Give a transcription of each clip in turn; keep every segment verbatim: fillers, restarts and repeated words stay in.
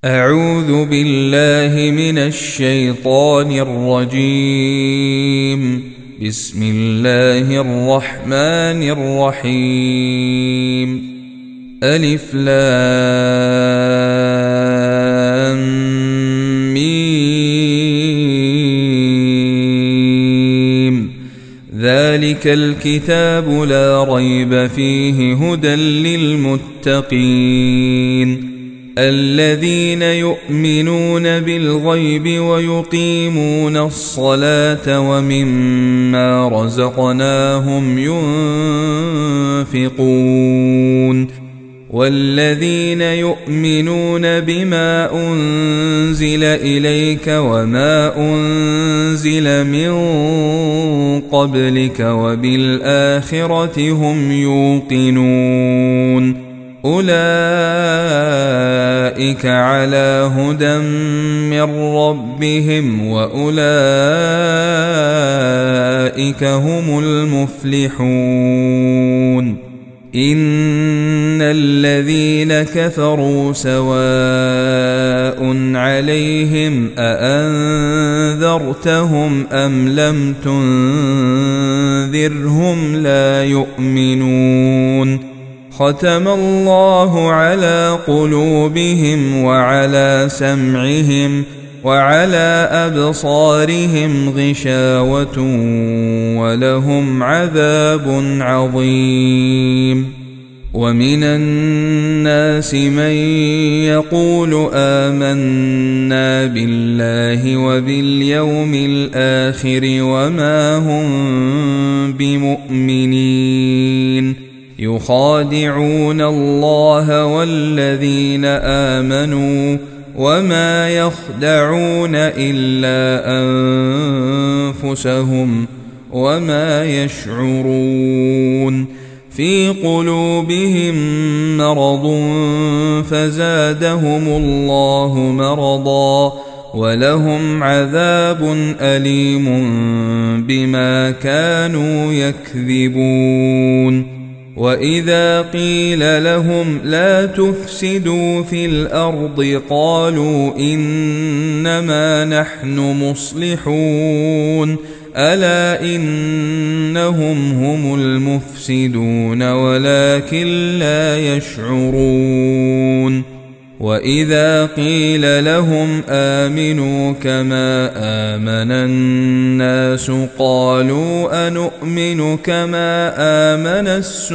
أعوذ بالله من الشيطان الرجيم. بسم الله الرحمن الرحيم. ألف لام ميم. ذلك الكتاب لا ريب فيه هدى للمتقين الذين يؤمنون بالغيب ويقيمون الصلاة ومما رزقناهم ينفقون والذين يؤمنون بما أنزل إليك وما أنزل من قبلك وبالآخرة هم يوقنون أولئك على هدى من ربهم وأولئك هم المفلحون. إن الذين كفروا سواء عليهم أأنذرتهم أم لم تنذرهم لا يؤمنون. ختم الله على قلوبهم وعلى سمعهم وعلى أبصارهم غشاوة ولهم عذاب عظيم. ومن الناس من يقول آمنا بالله وباليوم الآخر وما هم بمؤمنين يخادعون الله والذين آمنوا وما يخدعون إلا أنفسهم وما يشعرون. في قلوبهم مرض فزادهم الله مرضا ولهم عذاب أليم بما كانوا يكذبون. وإذا قيل لهم لا تفسدوا في الأرض قالوا إنما نحن مصلحون ألا إنهم هم المفسدون ولكن لا يشعرون. وإذا قيل لهم آمنوا كما آمن الناس قالوا أنؤمن كما آمن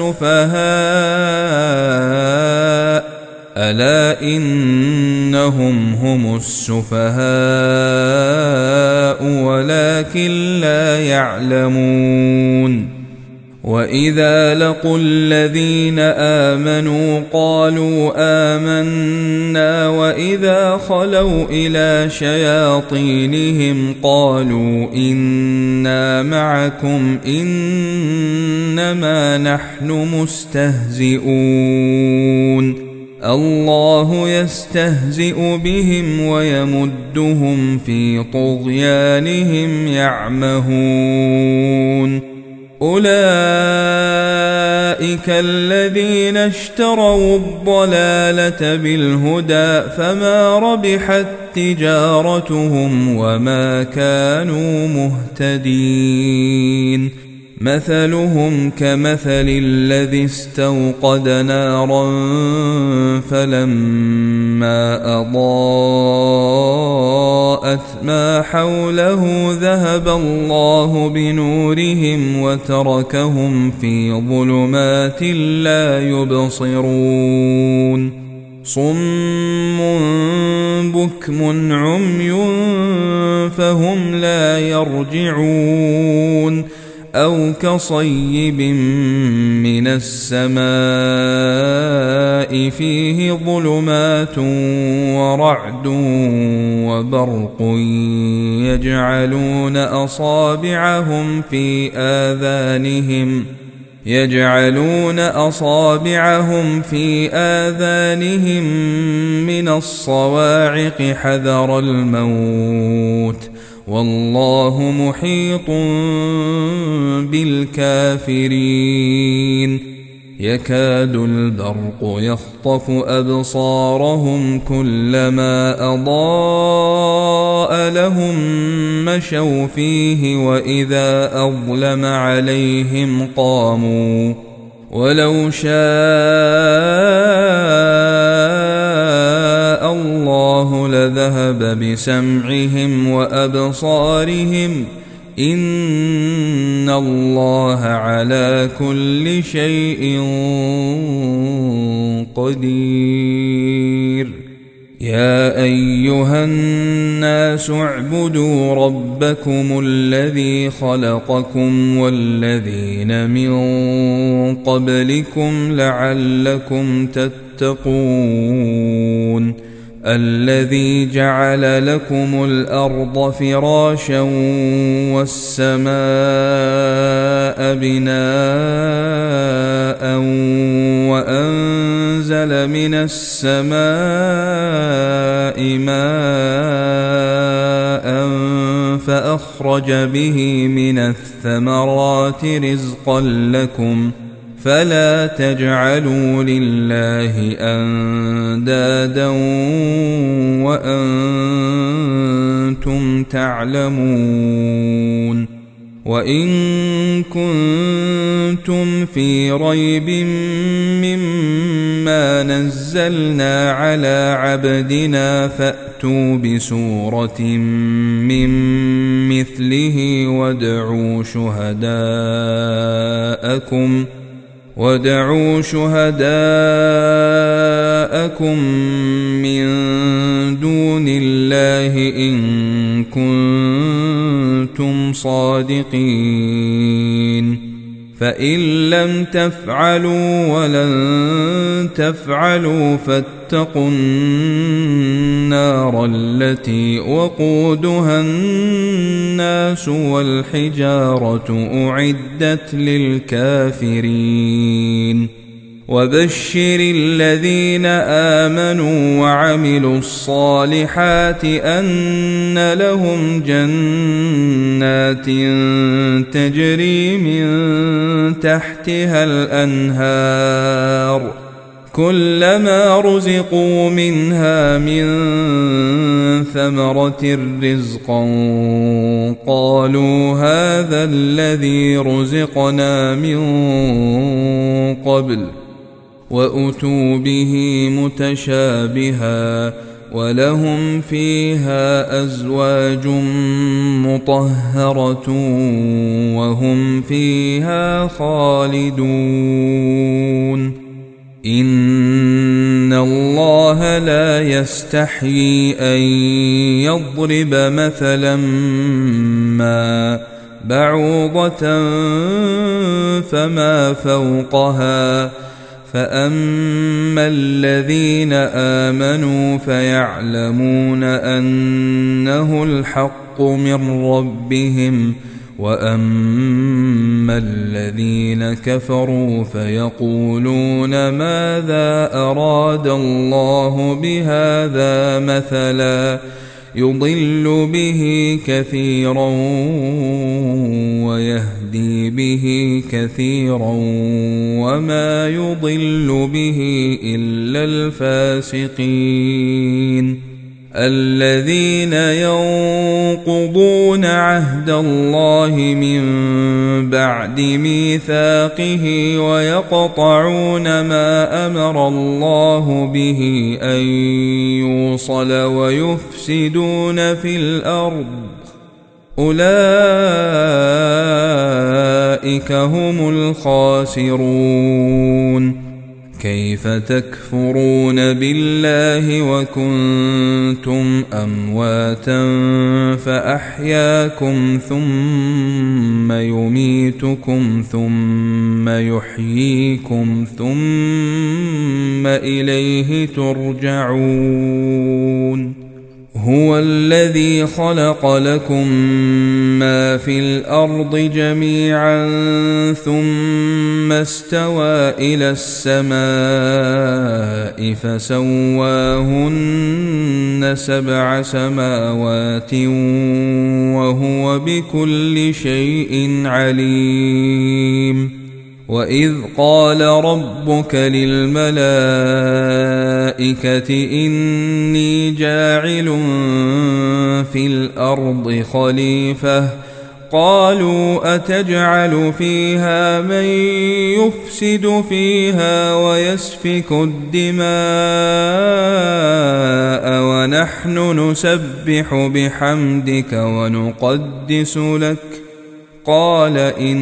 السفهاء ألا إنهم هم السفهاء ولكن لا يعلمون. وإذا لقوا الذين آمنوا قالوا آمنا وإذا خلوا إلى شياطينهم قالوا إنا معكم إنما نحن مستهزئون. الله يستهزئ بهم ويمدهم في طغيانهم يعمهون. أولئك الذين اشتروا الضلالة بالهدى فما ربحت تجارتهم وما كانوا مهتدين. مثلهم كمثل الذي استوقد نارا فلما أضاءت ما حوله ذهب الله بنورهم وتركهم في ظلمات لا يبصرون. صم بكم عمي فهم لا يرجعون. أو كصيب من السماء فيه ظلمات ورعد وبرق يجعلون أصابعهم في آذانهم يجعلون أصابعهم في آذانهم من الصواعق حذر الموت والله محيط بالكافرين. يكاد البرق يخطف أبصارهم كلما أضاء لهم مشوا فيه وإذا أظلم عليهم قاموا ولو شاء الله لذهب بسمعهم وأبصارهم إن الله على كل شيء قدير. يا أيها الناس اعبدوا ربكم الذي خلقكم والذين من قبلكم لعلكم تتقون الذي جعل لكم الأرض فراشا والسماء بناء وأنزل من السماء ماء فأخرج به من الثمرات رزقا لكم فلا تجعلوا لله أندادا وأنتم تعلمون. وإن كنتم في ريب مما نزلنا على عبدنا فأتوا بسورة من مثله وادعوا شهداءكم وادعوا شهداءكم من دون الله إن كنتم صادقين فإن لم تفعلوا ولن تفعلوا فاتقوا النار التي وقودها الناس والحجارة أعدت للكافرين. وبشر الذين آمنوا وعملوا الصالحات أن لهم جنات تجري من تحتها الأنهار كلما رزقوا منها من ثمرة رزقا قالوا هذا الذي رزقنا من قبل وأتوا به متشابها ولهم فيها أزواج مطهرة وهم فيها خالدون. إن الله لا يستحيي أن يضرب مثلا ما بعوضة فما فوقها فأما الذين آمنوا فيعلمون أنه الحق من ربهم وأما الذين كفروا فيقولون ماذا أراد الله بهذا مثلا يضل به كثيرا ويهدي به كثيرا وما يضل به إلا الفاسقين الذين ينقضون عهد الله من بعد ميثاقه ويقطعون ما أمر الله به أن يوصل ويفسدون في الأرض أولئك هم الخاسرون. كيف تكفرون بالله وكنتم أمواتا فأحياكم ثم يميتكم ثم يحييكم ثم إليه ترجعون. هو الذي خلق لكم ما في الأرض جميعا ثم استوى إلى السماء فسواهن سبع سماوات وهو بكل شيء عليم. وإذ قال ربك للملائكة إني جاعل في الأرض خليفة قالوا أتجعل فيها من يفسد فيها ويسفك الدماء ونحن نسبح بحمدك ونقدس لك قال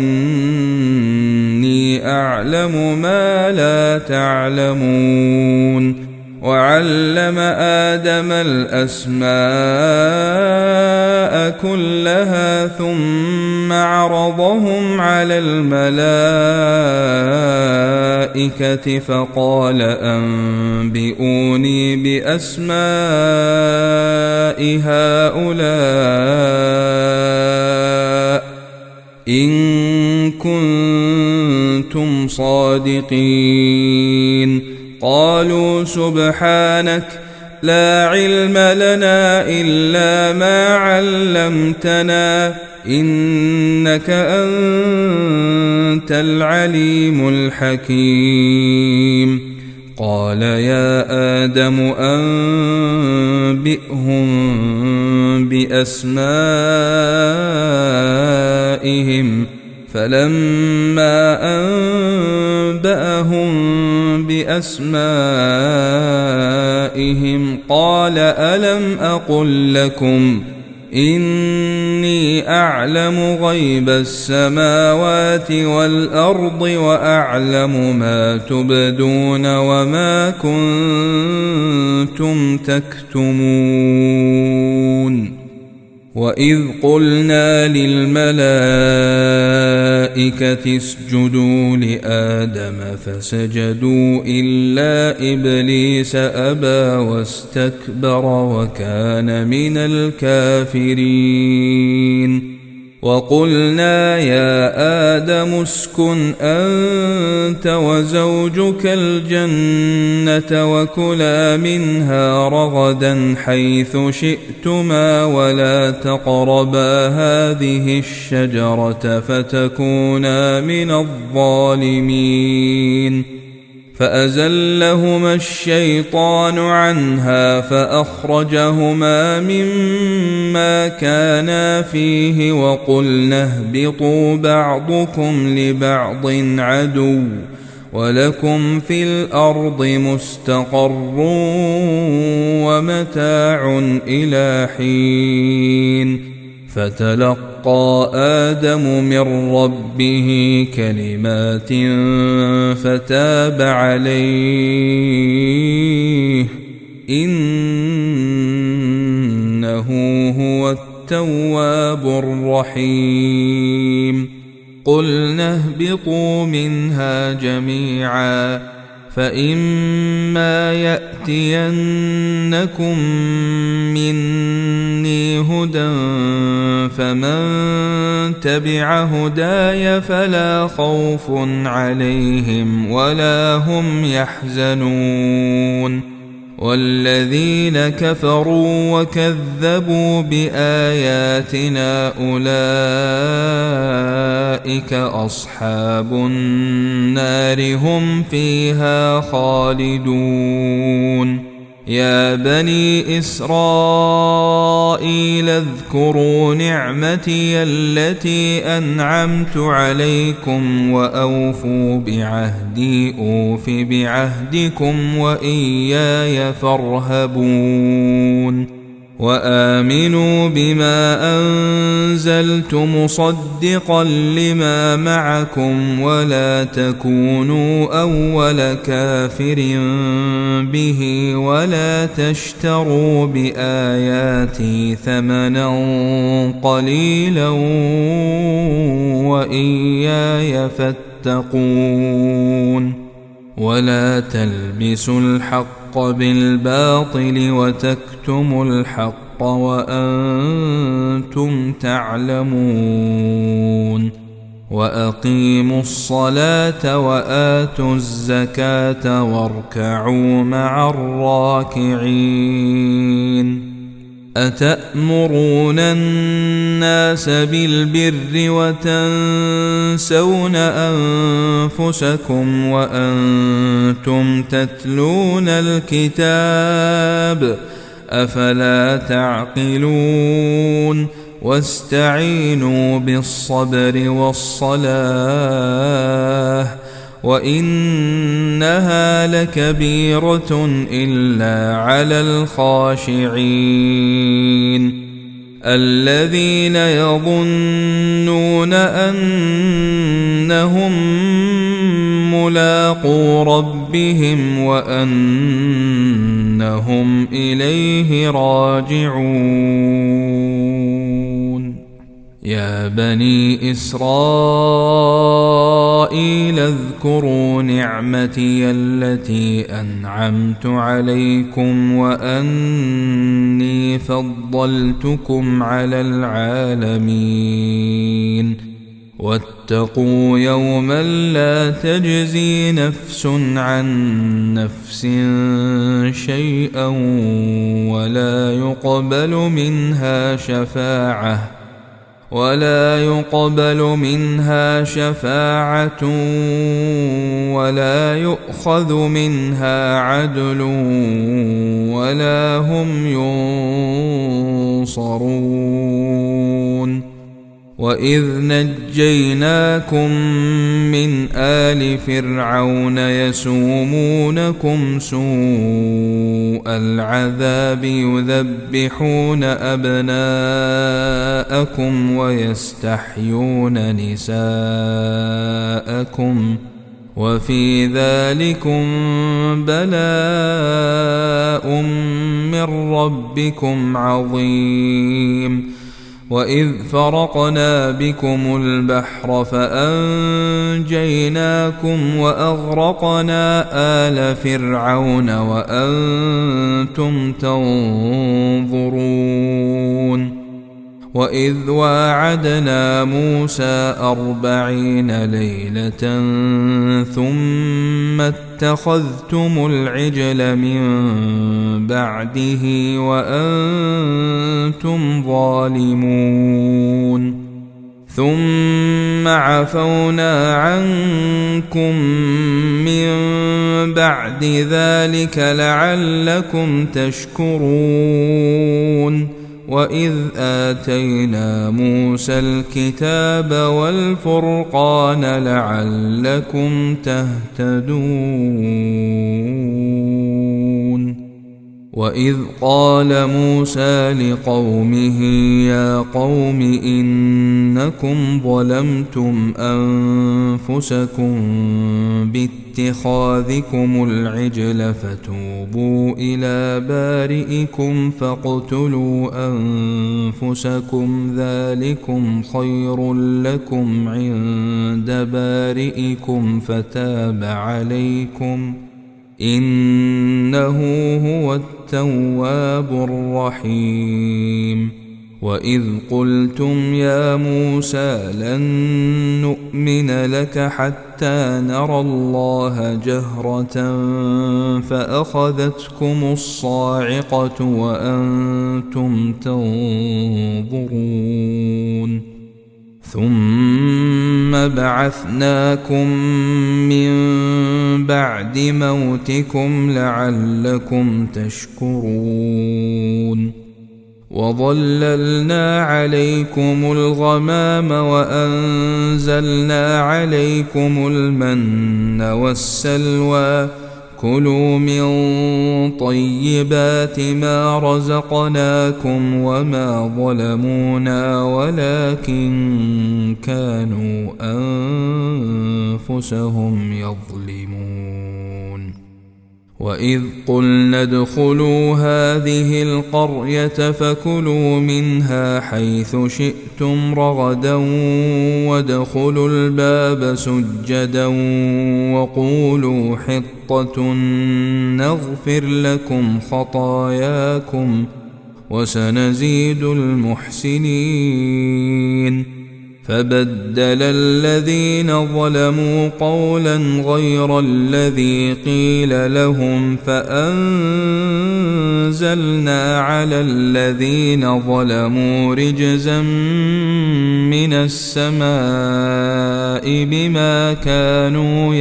إني أعلم ما لا تعلمون وعلم آدم الأسماء كلها ثم عرضهم على الملائكة فقال أنبئوني بأسماء هؤلاء إن كنتم صادقين قالوا سبحانك لا علم لنا إلا ما علمتنا إنك أنت العليم الحكيم قال يا آدم أنبئهم بأسمائهم فلما أنبأهم بأسمائهم قال ألم أقل لكم إني أعلم غيب السماوات والأرض وأعلم ما تبدون وما كنتم تكتمون وإذ قلنا للملائكة اسجدوا لآدم فسجدوا إلا إبليس أبى واستكبر وكان من الكافرين وقلنا يا آدم اسكن أنت وزوجك الجنة وكلا منها رغدا حيث شئتما ولا تقربا هذه الشجرة فتكونا من الظالمين فأزلهما الشيطان عنها فأخرجهما مما كانا فيه وقلنا اهبطوا بعضكم لبعض عدو ولكم في الأرض مستقر ومتاع إلى حين فتلقى آدم من ربه كلمات فتاب عليه إنه هو التواب الرحيم قلنا اهبطوا منها جميعا فإما يأتينكم مني هدى فمن تبع هداي فلا خوف عليهم ولا هم يحزنون والذين كفروا وكذبوا بآياتنا أولئك أصحاب النار هم فيها خالدون يا بني إسرائيل اذكروا نعمتي التي أنعمت عليكم وأوفوا بعهدي أوف بعهدكم وإياي فارهبون وآمنوا بما أنزلت مصدقا لما معكم ولا تكونوا أول كافر به ولا تشتروا بآياتي ثمنا قليلا وإياي فاتقون ولا تلبسوا الحق بالباطل وتكتموا الحق وأنتم تعلمون وأقيموا الصلاة وآتوا الزكاة واركعوا مع الراكعين أتأمرون الناس بالبر وتنسون أنفسكم وأنتم تتلون الكتاب أفلا تعقلون واستعينوا بالصبر والصلاة وإنها لكبيرة إلا على الخاشعين الذين يظنون أنهم ملاقو ربهم وأنهم إليه راجعون يا بني إسرائيل اذكروا نعمتي التي أنعمت عليكم وأني فضلتكم على العالمين واتقوا يوما لا تجزي نفس عن نفس شيئا ولا يقبل منها شفاعة ولا يقبل منها شفاعة ولا يؤخذ منها عدل ولا هم ينصرون وإذ نجيناكم من آل فرعون يسومونكم سوء العذاب يذبحون أبناءكم ويستحيون نساءكم وفي ذلكم بلاء من ربكم عظيم وإذ فرقنا بكم البحر فأنجيناكم وأغرقنا آل فرعون وأنتم تنظرون وإذ واعدنا موسى أربعين ليلة ثم اتخذتم العجل من بعده وأنتم ظالمون ثم عفونا عنكم من بعد ذلك لعلكم تشكرون وإذ آتينا موسى الكتاب والفرقان لعلكم تهتدون وإذ قال موسى لقومه يا قوم إنكم ظلمتم أنفسكم باتخاذكم العجل فتوبوا إلى بارئكم فاقتلوا أنفسكم ذلكم خير لكم عند بارئكم فتاب عليكم إنه هو التواب الرحيم وإذ قلتم يا موسى لن نؤمن لك حتى نرى الله جهرة فأخذتكم الصاعقة وأنتم تنظرون ثم بعثناكم من بعد موتكم لعلكم تشكرون وظللنا عليكم الغمام وأنزلنا عليكم المن والسلوى كلوا من طيبات ما رزقناكم وما ظلمونا ولكن كانوا أنفسهم يظلمون وإذ قلنا ادخلوا هذه القرية فكلوا منها حيث شئتم رغدا وادخلوا الباب سجدا وقولوا حطة نغفر لكم خطاياكم وسنزيد المحسنين فبدل الذين ظلموا قولا غير الذي قيل لهم فأنزلنا أنزلنا على الذين ظلموا رجزا من السماء بما كانوا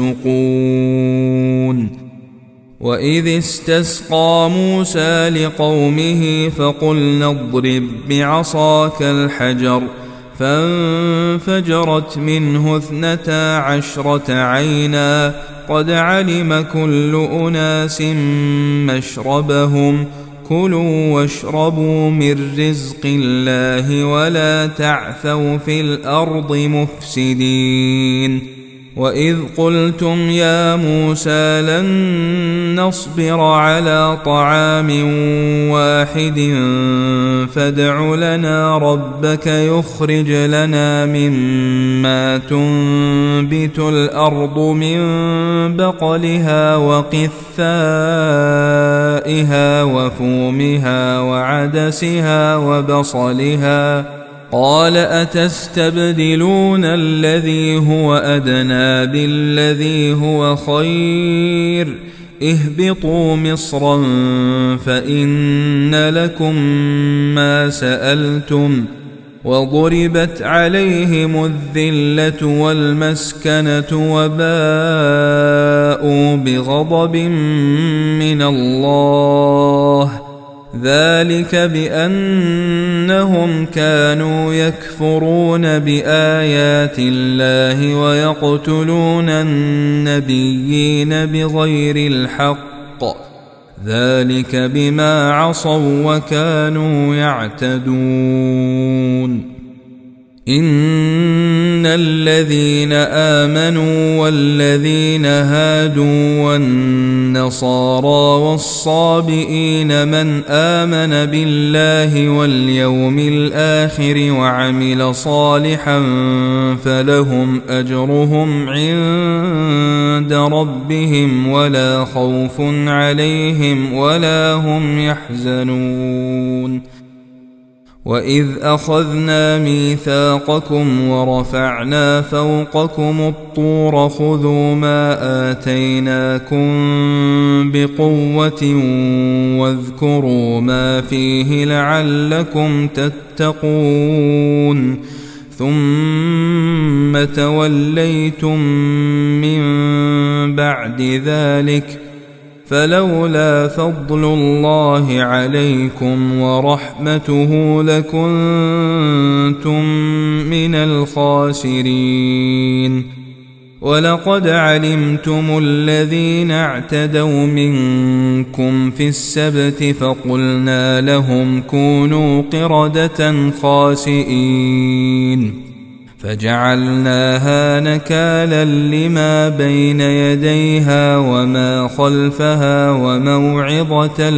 يفسقون وإذ استسقى موسى لقومه فقلنا اضرب بعصاك الحجر فانفجرت منه اثنتا عشرة عينا قد علم كل أناس مشربهم كلوا واشربوا من رزق الله ولا تعثوا في الأرض مفسدين وإذ قلتم يا موسى لن نصبر على طعام واحد فادع لنا ربك يخرج لنا مما تنبت الأرض من بقلها وقثائها وفومها وعدسها وبصلها قال أتستبدلون الذي هو أدنى بالذي هو خير اهبطوا مصرا فإن لكم ما سألتم وضربت عليهم الذلة والمسكنة وباءوا بغضب من الله ذلك بأنهم كانوا يكفرون بآيات الله ويقتلون النبيين بغير الحق ذلك بما عصوا وكانوا يعتدون إن الذين آمنوا والذين هادوا والنصارى والصابئين من آمن بالله واليوم الآخر وعمل صالحا فلهم أجرهم عند ربهم ولا خوف عليهم ولا هم يحزنون وإذ أخذنا ميثاقكم ورفعنا فوقكم الطور خذوا ما آتيناكم بقوة واذكروا ما فيه لعلكم تتقون ثم توليتم من بعد ذلك فلولا فضل الله عليكم ورحمته لكنتم من الخاسرين ولقد علمتم الذين اعتدوا منكم في السبت فقلنا لهم كونوا قردة خاسئين فجعلناها نكالا لما بين يديها وما خلفها وموعظة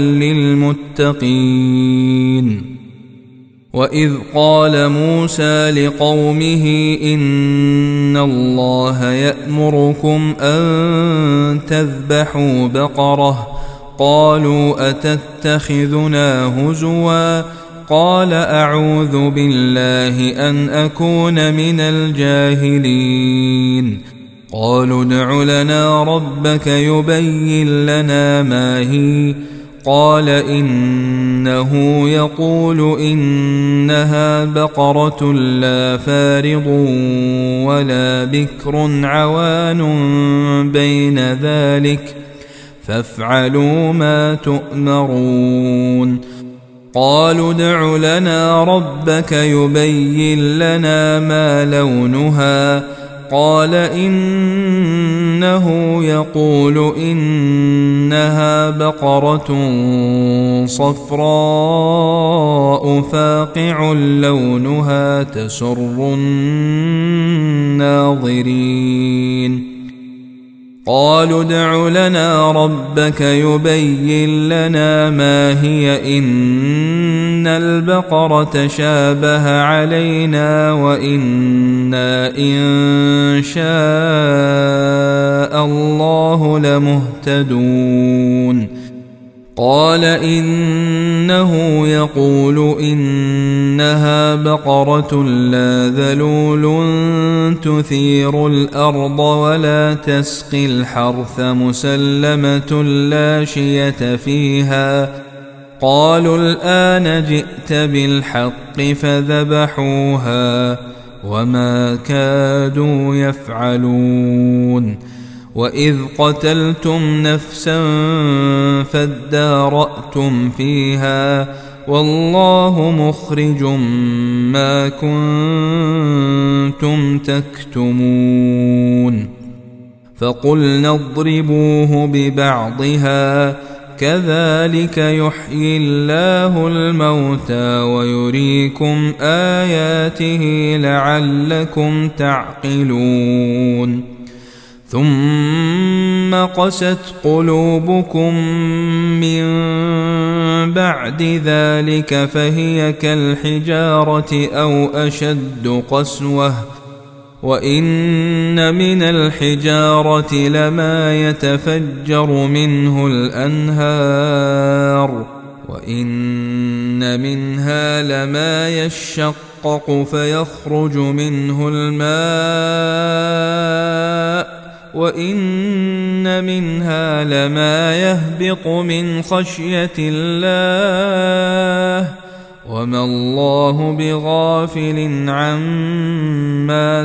للمتقين وإذ قال موسى لقومه إن الله يأمركم أن تذبحوا بقرة قالوا أتتخذنا هزوا قال أعوذ بالله أن أكون من الجاهلين قالوا ادع لنا ربك يبين لنا ما هي قال إنه يقول إنها بقرة لا فارض ولا بكر عوان بين ذلك فافعلوا ما تؤمرون قالوا ادع لنا ربك يبين لنا ما لونها قال إنه يقول إنها بقرة صفراء فاقع لونها تسر الناظرين قالوا ادع لنا ربك يبين لنا ما هي إن البقرة شابه علينا وإنا إن شاء الله لمهتدون قال إنه يقول إنها بقرة لا ذلول تثير الأرض ولا تسقي الحرث مسلمة لا شية فيها قالوا الآن جئت بالحق فذبحوها وما كادوا يفعلون وإذ قتلتم نفسا فادارأتم فيها والله مخرج ما كنتم تكتمون فقلنا اضربوه ببعضها كذلك يحيي الله الموتى ويريكم آياته لعلكم تعقلون ثم قست قلوبكم من بعد ذلك فهي كالحجارة أو أشد قسوة وإن من الحجارة لما يتفجر منه الأنهار وإن منها لما يشقق فيخرج منه الماء وإن منها لما يهبط من خشية الله وما الله بغافل عما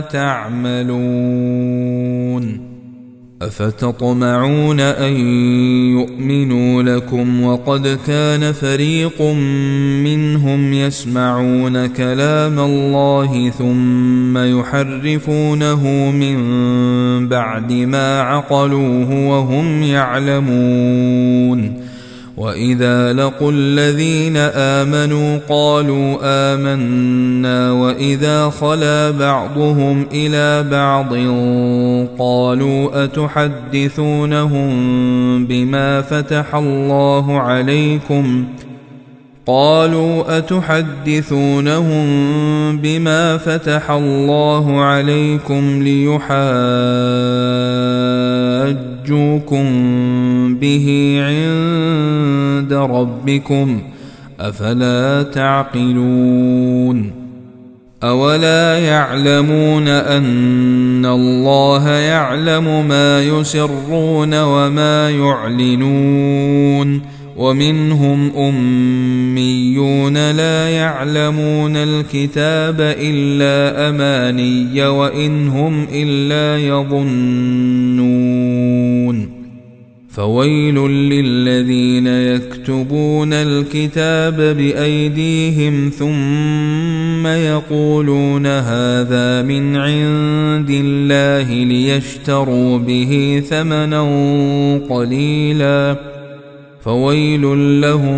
تعملون أفتطمعون أن يؤمنوا لكم وقد كان فريق منهم يسمعون كلام الله ثم يحرفونه من بعد ما عقلوه وهم يعلمون وإذا لقوا الذين آمنوا قالوا آمنا وإذا خلا بعضهم إلى بعض قالوا أتحدثونهم بما فتح الله عليكم قالوا أتحدثونهم بما فتح الله عليكم ليحاجوكم به عند ربكم أفلا تعقلون أولا يعلمون أن الله يعلم ما يسرون وما يعلنون ومنهم أميون لا يعلمون الكتاب إلا أماني وإن هم إلا يظنون فويل للذين يكتبون الكتاب بأيديهم ثم يقولون هذا من عند الله ليشتروا به ثمنا قليلا فويل لهم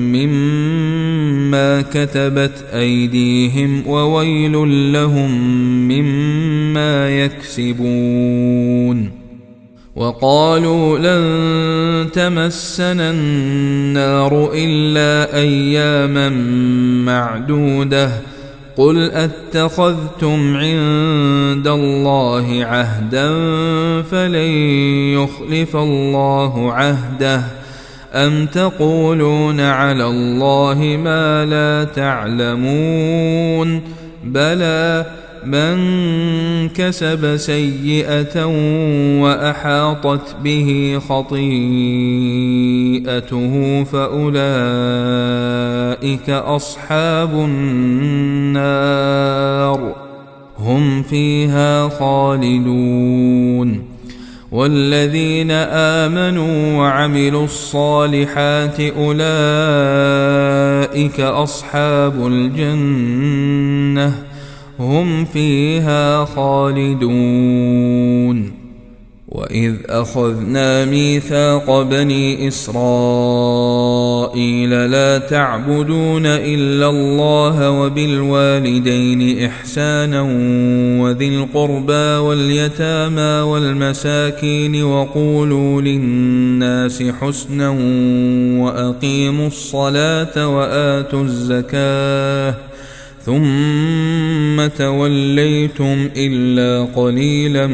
مما كتبت أيديهم وويل لهم مما يكسبون وقالوا لن تمسنا النار إلا أياما معدودة قل أتخذتم عند الله عهدا فلن يخلف الله عهده أم تقولون على الله ما لا تعلمون بلى من كسب سيئة وأحاطت به خطيئته فأولئك أصحاب النار هم فيها خالدون والذين آمنوا وعملوا الصالحات أولئك أصحاب الجنة هم فيها خالدون وإذ أخذنا ميثاق بني إسرائيل لا تعبدون إلا الله وبالوالدين إحسانا وذي القربى واليتامى والمساكين وقولوا للناس حسنا وأقيموا الصلاة وآتوا الزكاة ثم توليتم إلا قليلا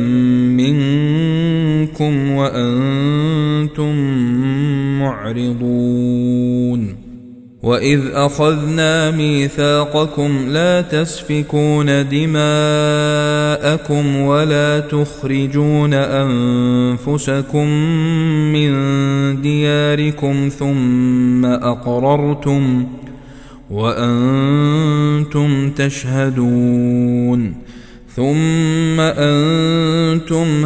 منكم وأنتم معرضون وإذ أخذنا ميثاقكم لا تسفكون دماءكم ولا تخرجون أنفسكم من دياركم ثم أقررتم وأنتم تشهدون ثم أنتم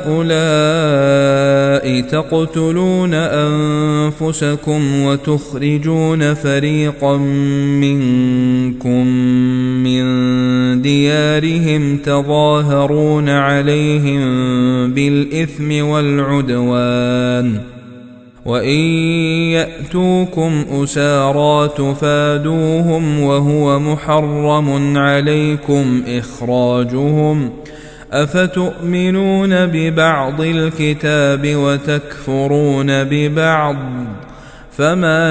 هؤلاء تقتلون أنفسكم وتخرجون فريقا منكم من ديارهم تظاهرون عليهم بالإثم والعدوان وإن يأتوكم أسارى تفادوهم وهو محرم عليكم إخراجهم أفتؤمنون ببعض الكتاب وتكفرون ببعض فما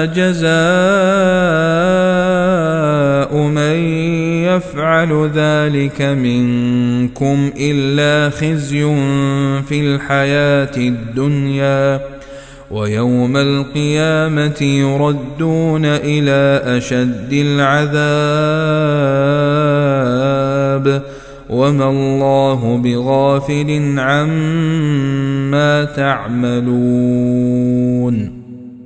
جزاء من يفعل ذلك منكم إلا خزي في الحياة الدنيا ويوم القيامة يردون إلى أشد العذاب وما الله بغافل عما تعملون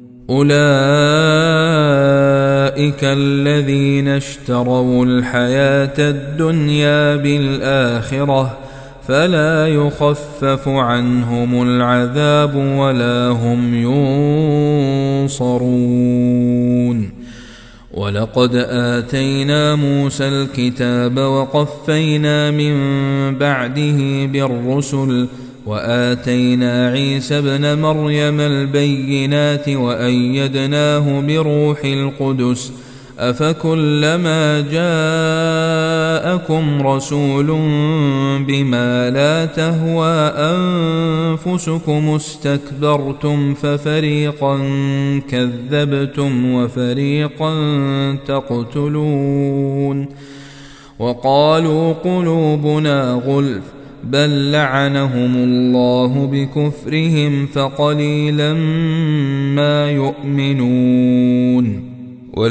أولئك الذين اشتروا الحياة الدنيا بالآخرة فلا يخفف عنهم العذاب ولا هم ينصرون ولقد آتينا موسى الكتاب وقفينا من بعده بالرسل وآتينا عيسى ابن مريم البينات وأيدناه بروح القدس أفكلما جاءكم رسول بما لا تهوى أنفسكم استكبرتم ففريقا كذبتم وفريقا تقتلون وقالوا قلوبنا غلف بل لعنهم الله بكفرهم فقليلا ما يؤمنون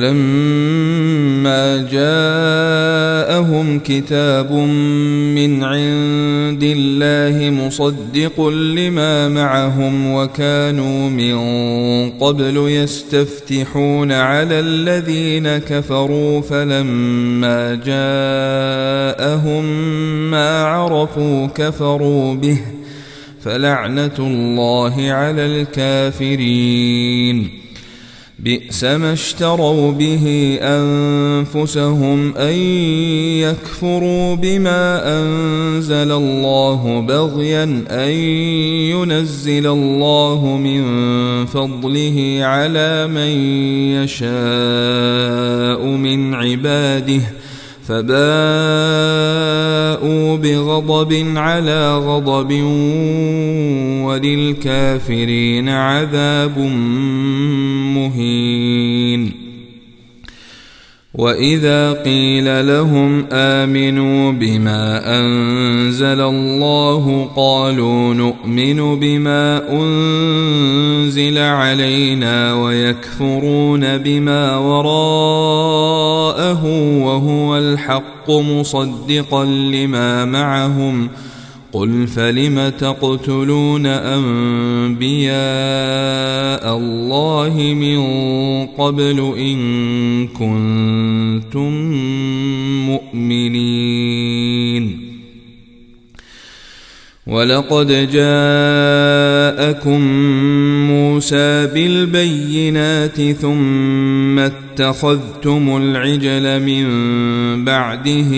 ولما جاءهم كتاب من عند الله مصدق لما معهم وكانوا من قبل يستفتحون على الذين كفروا فلما جاءهم ما عرفوا كفروا به فلعنة الله على الكافرين بئس ما اشتروا به أنفسهم أن يكفروا بما أنزل الله بغيا أن ينزل الله من فضله على من يشاء من عباده فباءوا بغضب على غضب وللكافرين عذاب مهين وإذا قيل لهم آمنوا بما أنزل الله قالوا نؤمن بما أنزل علينا ويكفرون بما وراءه وهو الحق مصدقا لما معهم قل فلم تقتلون أنبياء الله من قبل إن كنتم مؤمنين ولقد جاءكم موسى بالبينات ثم اتخذتم العجل من بعده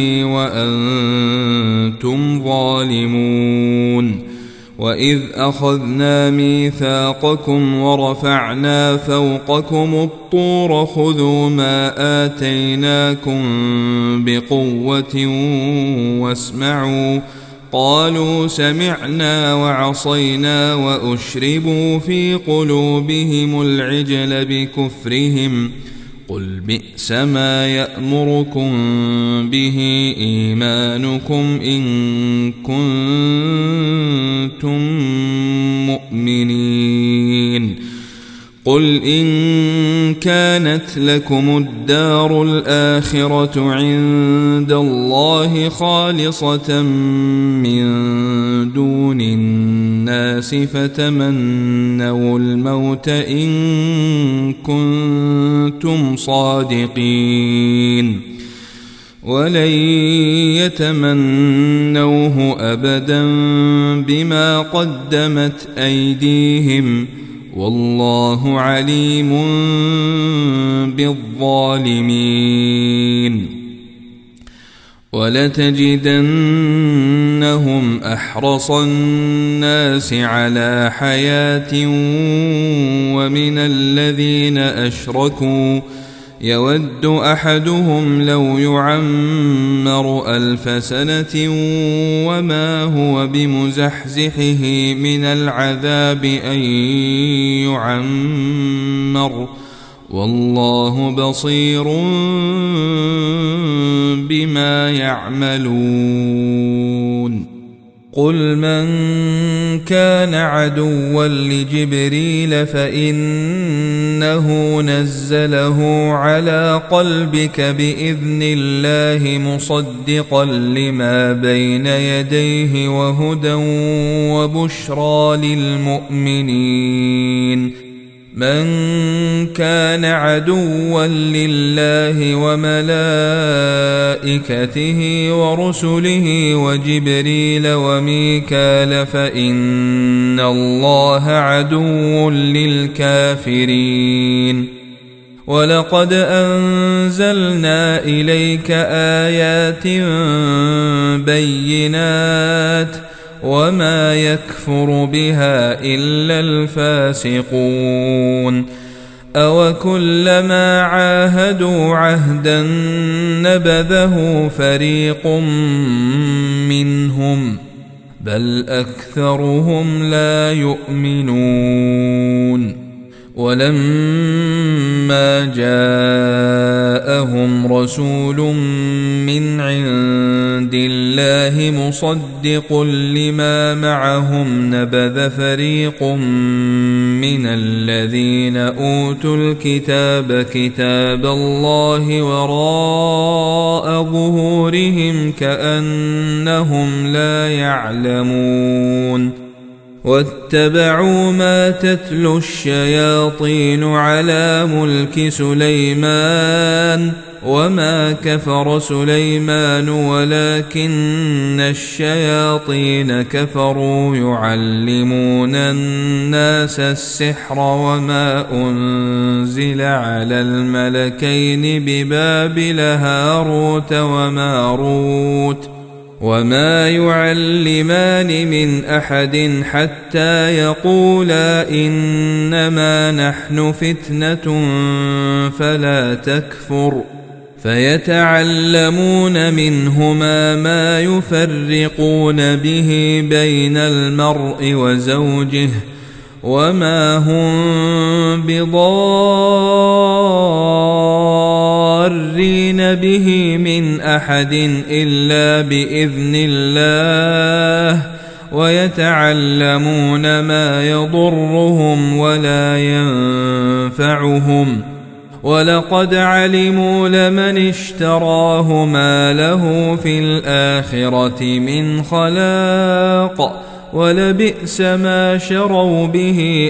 وأنتم ظالمون وإذ أخذنا ميثاقكم ورفعنا فوقكم الطور خذوا ما آتيناكم بقوة واسمعوا قالوا سمعنا وعصينا وأشربوا في قلوبهم العجل بكفرهم قل بئس ما يأمركم به إيمانكم إن كنتم مؤمنين قل إن كانت لكم الدار الآخرة عند الله خالصة من دون الناس فتمنوا الموت إن كنتم صادقين ولن يتمنوه أبدا بما قدمت أيديهم والله عليم بالظالمين ولتجدنهم أحرص الناس على حياة ومن الذين أشركوا يود أحدهم لو يعمر ألف سنة وما هو بمزحزحه من العذاب أن يعمر والله بصير بما يعملون قل من كان عدوا لجبريل فإنه نزله على قلبك بإذن الله مصدقا لما بين يديه وهدى وبشرى للمؤمنين من كان عدوا لله وملائكته ورسله وجبريل وميكال فإن الله عدو للكافرين ولقد أنزلنا إليك آيات بينات وما يكفر بها إلا الفاسقون أوكلما عاهدوا عهدا نبذه فريق منهم بل أكثرهم لا يؤمنون ولما جاءهم رسول من عند الله مصدق لما معهم نبذ فريق من الذين أوتوا الكتاب كتاب الله وراء ظهورهم كأنهم لا يعلمون واتبعوا ما تتلو الشياطين على ملك سليمان وما كفر سليمان ولكن الشياطين كفروا يعلمون الناس السحر وما أنزل على الملكين ببابل هاروت وماروت وما يعلمان من أحد حتى يقولا إنما نحن فتنة فلا تكفر فيتعلمون منهما ما يفرقون به بين المرء وزوجه وما هم بضارين به من أحد إلا بإذن الله ويتعلمون ما يضرهم ولا ينفعهم ولقد علموا لمن اشتراه ما له في الآخرة من خلاق ولبئس ما شروا به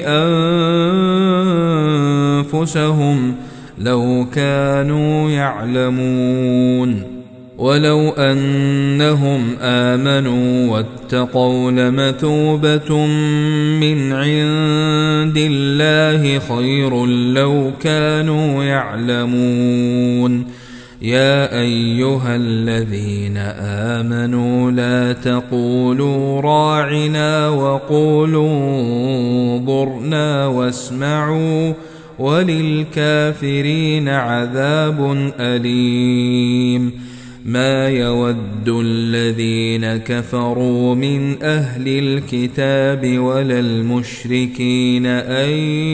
أنفسهم لو كانوا يعلمون ولو أنهم آمنوا واتقوا لمثوبة من عند الله خير لو كانوا يعلمون يا أيها الذين آمنوا لا تقولوا راعنا وقولوا انظرنا واسمعوا وللكافرين عذاب أليم ما يود الذين كفروا من أهل الكتاب ولا المشركين أن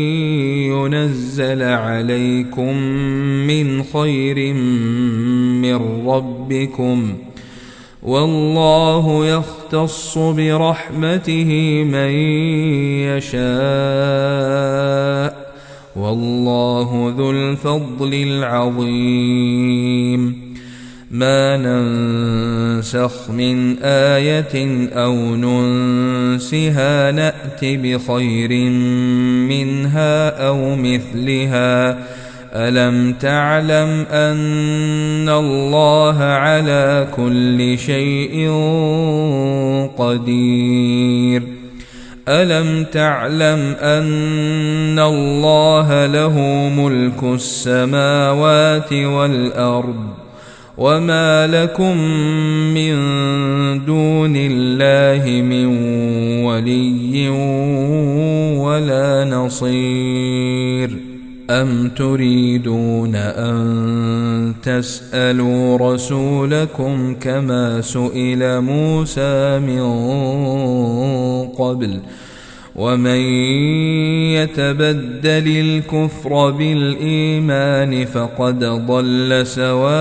ينزل عليكم من خير من ربكم والله يختص برحمته من يشاء والله ذو الفضل العظيم. ما ننسخ من آية أو ننسها نأت بخير منها أو مثلها. ألم تعلم أن الله على كل شيء قدير؟ ألم تعلم أن الله له ملك السماوات والأرض وما لكم من دون الله من ولي ولا نصير؟ أم تريدون أن تسألوا رسولكم كما سئل موسى من قبل؟ ومن يتبدل الكفر بالإيمان فقد ضل سواء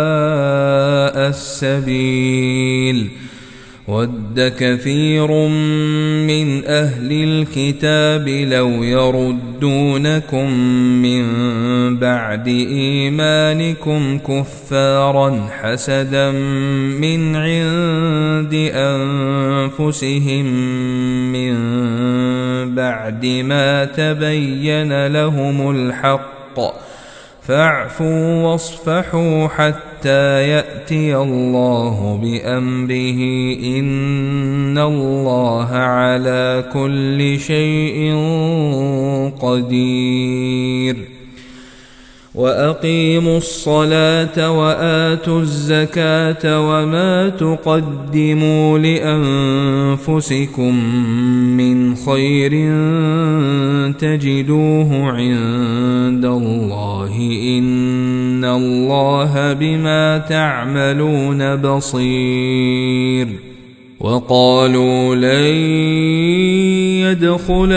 السبيل. ود كثير من أهل الكتاب لو يردونكم من بعد إيمانكم كفارا حسدا من عند أنفسهم من بعد ما تبين لهم الحق، فاعفوا واصفحوا حتى يأتي الله بأمره، إن الله على كل شيء قدير. وأقيموا الصلاة وآتوا الزكاة وما تقدموا لأنفسكم من خير تجدوه عند الله، إن الله بما تعملون بصير. وقالوا لن يدخل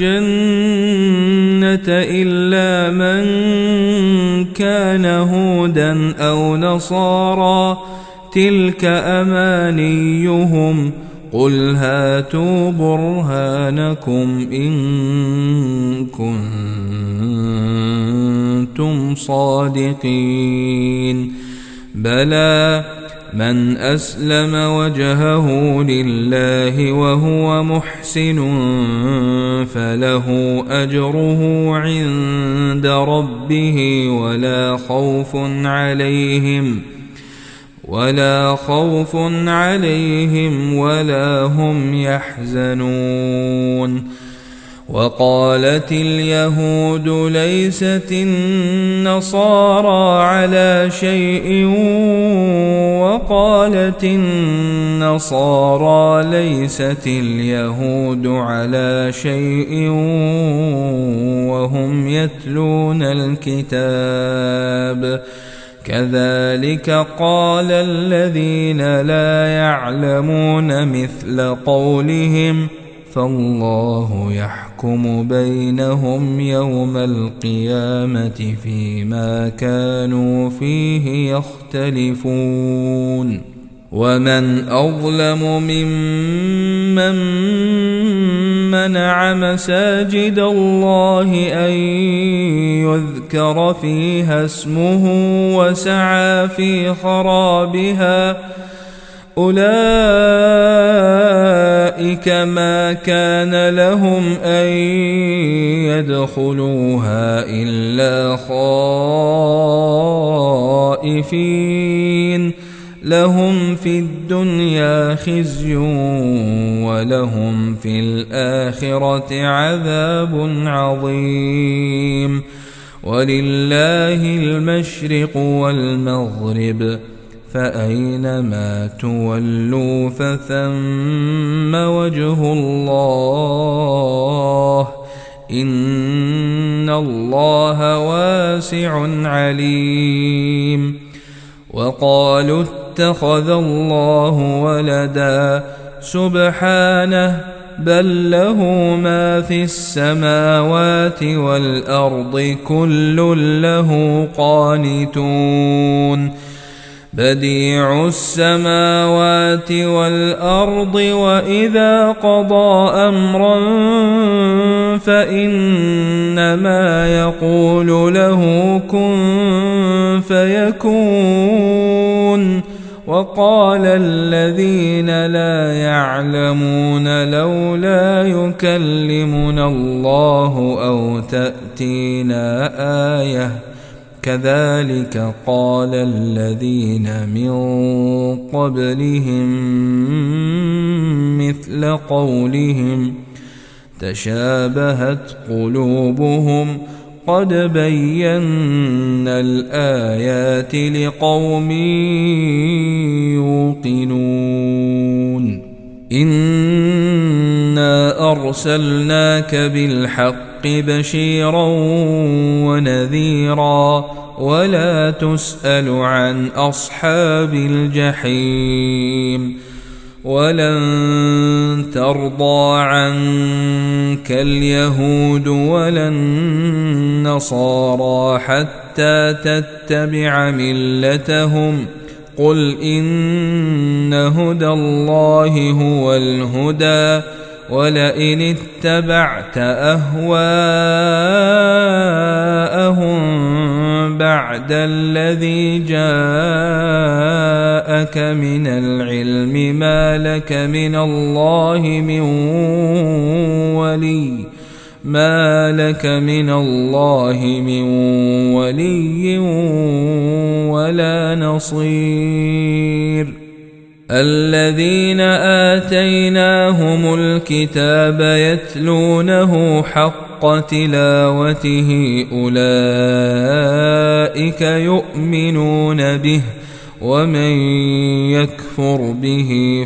الجنة إلا من كان هودا أو نصارى تلك أمانيهم قل هاتوا برهانكم إن كنتم صادقين. بلى من أسلم وجهه لله وهو محسن فله أجره عند ربه ولا خوف عليهم ولا خوف عليهم ولا هم يحزنون. وقالت اليهود ليست النصارى على شيء وقالت النصارى ليست اليهود على شيء وهم يتلون الكتاب كذلك قال الذين لا يعلمون مثل قولهم فالله يحكم بينهم يوم القيامة فيما كانوا فيه يختلفون. ومن أظلم ممن منع مساجد الله أن يذكر فيها اسمه وسعى في خرابها أولئك ما كان لهم أن يدخلوها إلا خائفين لهم في الدنيا خزي ولهم في الآخرة عذاب عظيم. ولله المشرق والمغرب فأينما تولوا فثم وجه الله إن الله واسع عليم. وقالوا اتخذ الله ولدا سبحانه بل له ما في السماوات والأرض كل له قانتون. بديع السماوات والأرض وإذا قضى أمرا فإنما يقول له كن فيكون. وقال الذين لا يعلمون لولا يكلمنا الله أو تأتينا آية كذلك قال الذين من قبلهم مثل قولهم تشابهت قلوبهم قد بينا الآيات لقوم يوقنون. إنا أرسلناك بالحق بشيرا ونذيرا ولا تسأل عن أصحاب الجحيم. ولن ترضى عنك اليهود ولا النصارى حتى تتبع ملتهم قل إن هدى الله هو الهدى ولئن اتبعت أهواءهم بعد الذي جاءك من العلم ما لك من الله من ولي ما لك من الله من ولي ولا نصير. الذين آتيناهم الكتاب يتلونه حق تلاوته أولئك يؤمنون به ومن يكفر به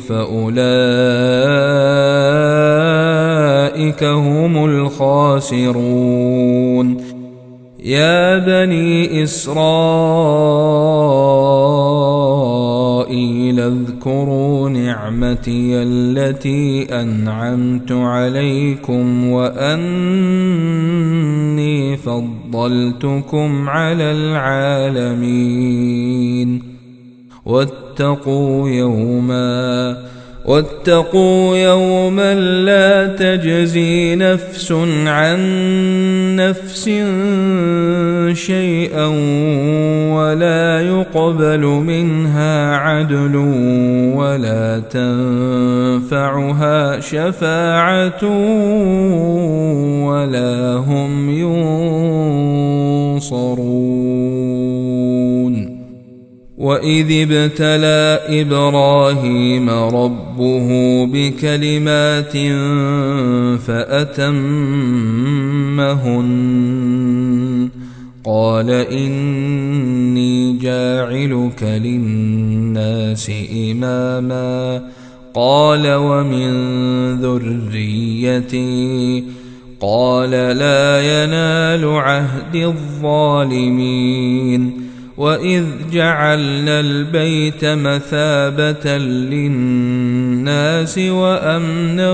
فأولئك هم الخاسرون. يا بني إسرائيل اذكروا نعمتي التي أنعمت عليكم وأني فضلتكم على العالمين. واتقوا يوما واتقوا يوما لا تجزي نفس عن نفس شيئا ولا يقبل منها عدل ولا تنفعها شفاعة ولا هم ينصرون. وإذ ابتلى إبراهيم ربه بكلمات فأتمهن قال إني جاعلك للناس إماما قال ومن ذريتي قال لا ينال عهد الظالمين. وإذ جعلنا البيت مثابة للناس وأمنا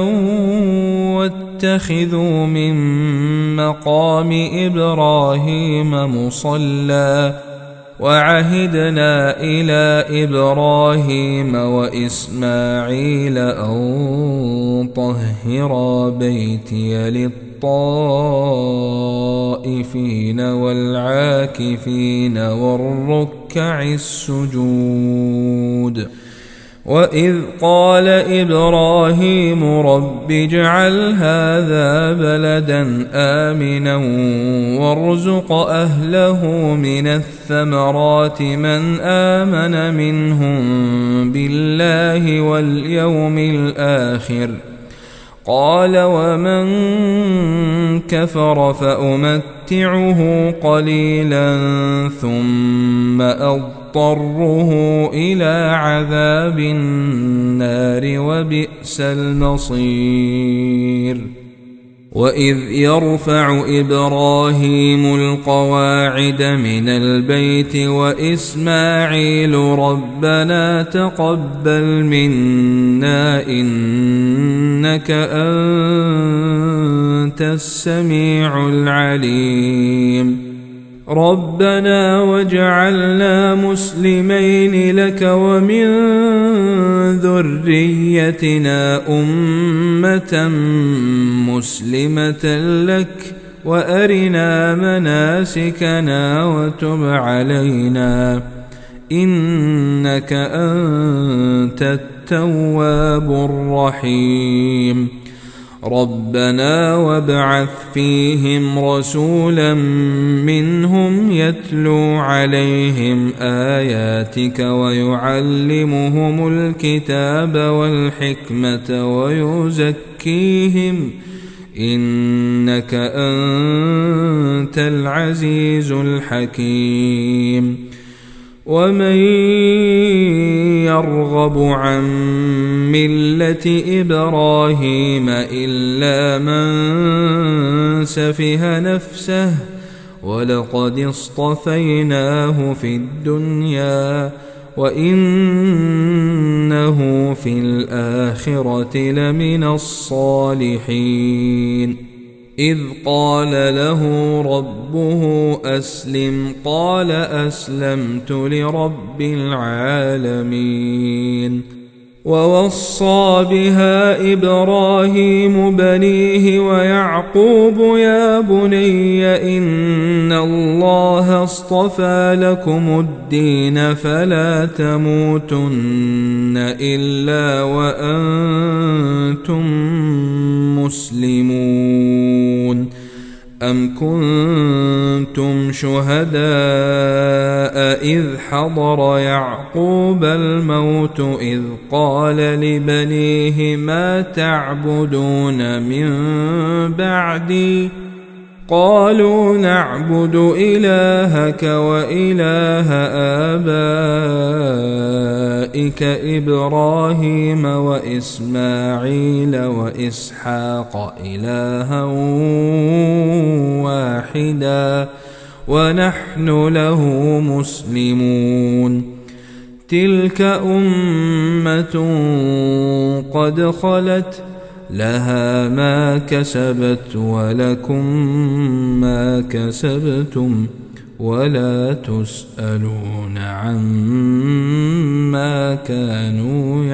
واتخذوا من مقام إبراهيم مصلى وعهدنا إلى إبراهيم وإسماعيل أن طهرا بيتي للطائفين والعاكفين والركع السجود. وإذ قال إبراهيم رب اجعل هذا بلدا آمنا وارزق أهله من الثمرات من آمن منهم بالله واليوم الآخر قال ومن كفر فأمتعه قليلا ثم أضطره إلى عذاب النار وبئس المصير. وإذ يرفع إبراهيم القواعد من البيت وإسماعيل ربنا تقبل منا إنك أنت السميع العليم. ربنا واجعلنا مسلمين لك ومن ذريتنا أمة مسلمة لك وأرنا مناسكنا وتب علينا إنك أنت التواب الرحيم ربنا وابعث فيهم رسولا منهم يتلو عليهم آياتك ويعلمهم الكتاب والحكمة ويزكيهم إنك أنت العزيز الحكيم ومن يرغب عن ملة إبراهيم إلا من سفه نفسه ولقد اصطفيناه في الدنيا وإنه في الآخرة لمن الصالحين إذ قال له ربه أسلم قال أسلمت لرب العالمين ووصى بها إبراهيم بنيه ويعقوب يا بني إن الله اصطفى لكم الدين فلا تموتن إلا وأنتم مسلمون أم كنتم شهداء إذ حضر يعقوب الموت إذ قال لبنيه ما تعبدون من بعدي قالوا نعبد إلهك وإله آبائك إبراهيم وإسماعيل وإسحاق إلها واحدا ونحن له مسلمون تلك أمة قد خلت لها ما كسبت ولكم ما كسبتم ولا تسألون عما كانوا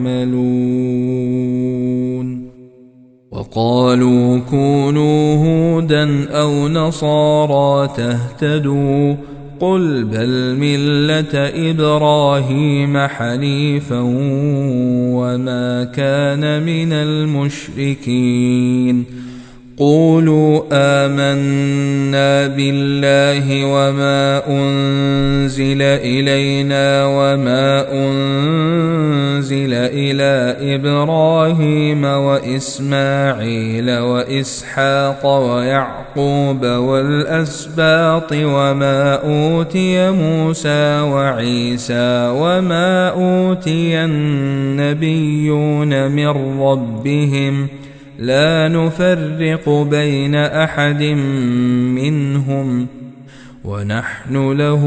يعملون وقالوا كونوا هودا أو نصارى تهتدوا قل بل ملة إبراهيم حنيفا وما كان من المشركين قولوا آمنا بالله وما أنزل إلينا وما أنزل إلى إبراهيم وإسماعيل وإسحاق ويعقوب والأسباط وما أوتي موسى وعيسى وما أوتي النبيون من ربهم لا نفرق بين أحد منهم ونحن له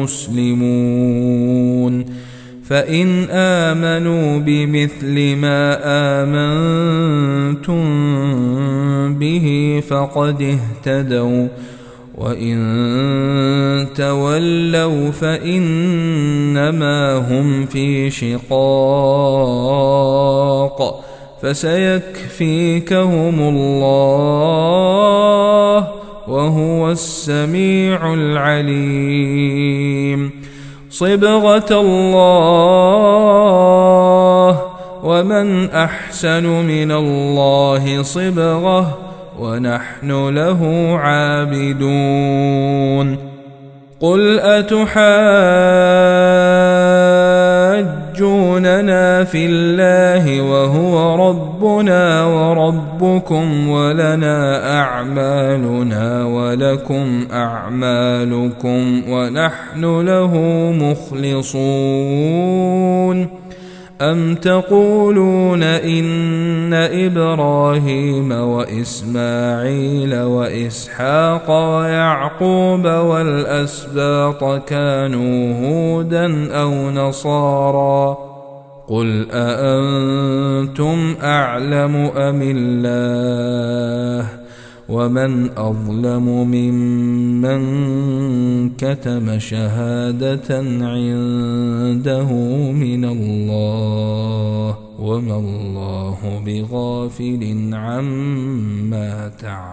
مسلمون فإن آمنوا بمثل ما آمنتم به فقد اهتدوا وإن تولوا فإنما هم في شقاق فسيكفيكهم الله وهو السميع العليم صبغة الله ومن أحسن من الله صبغة ونحن له عابدون قل أتحاجوننا في الله وهو ربنا وربكم ولنا أعمالنا ولكم أعمالكم ونحن له مخلصون أم تقولون إن إبراهيم وإسماعيل وإسحاق ويعقوب والأسباط كانوا هودا أو نصارى قل أأنتم أعلم أم الله ومن أظلم ممن كتم شهادة عنده من الله وما الله بغافل عما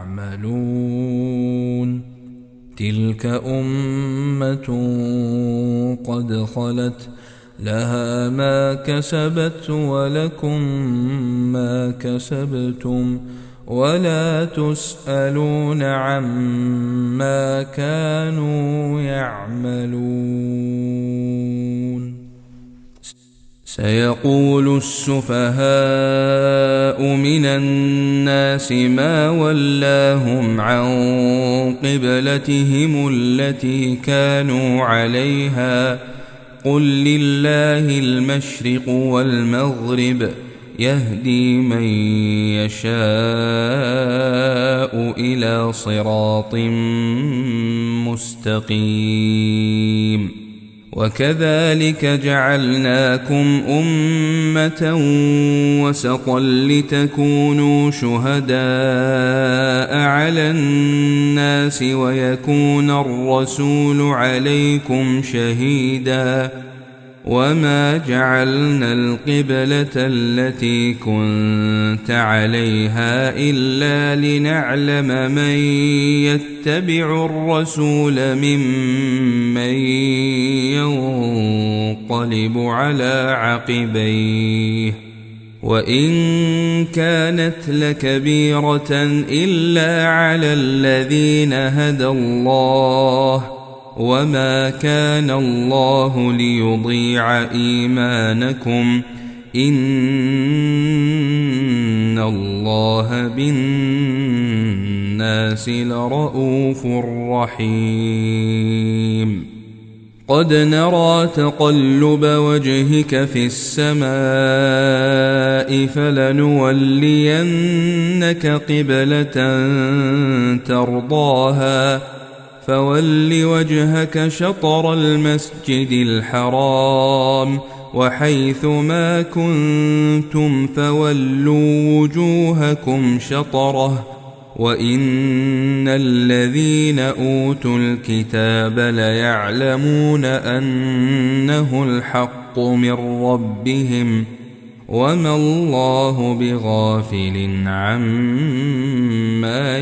تعملون تلك أمة قد خلت لها ما كسبت ولكم ما كسبتم ولا تسألون عما كانوا يعملون سيقول السفهاء من الناس ما ولاهم عن قبلتهم التي كانوا عليها قل لله المشرق والمغرب يهدي من يشاء إلى صراط مستقيم وكذلك جعلناكم أمة وسطا لتكونوا شهداء على الناس ويكون الرسول عليكم شهيدا وما جعلنا القبلة التي كنت عليها إلا لنعلم من يتبع الرسول ممن ينقلب على عقبيه وإن كانت لكبيرة إلا على الذين هدى الله وما كان الله ليضيع إيمانكم إن الله بالناس لرؤوف رحيم قد نرى تقلب وجهك في السماء فلنولينك قبلة ترضاها فول وجهك شطر المسجد الحرام وحيث ما كنتم فولوا وجوهكم شطره وإن الذين أوتوا الكتاب ليعلمون أنه الحق من ربهم وما الله بغافل عما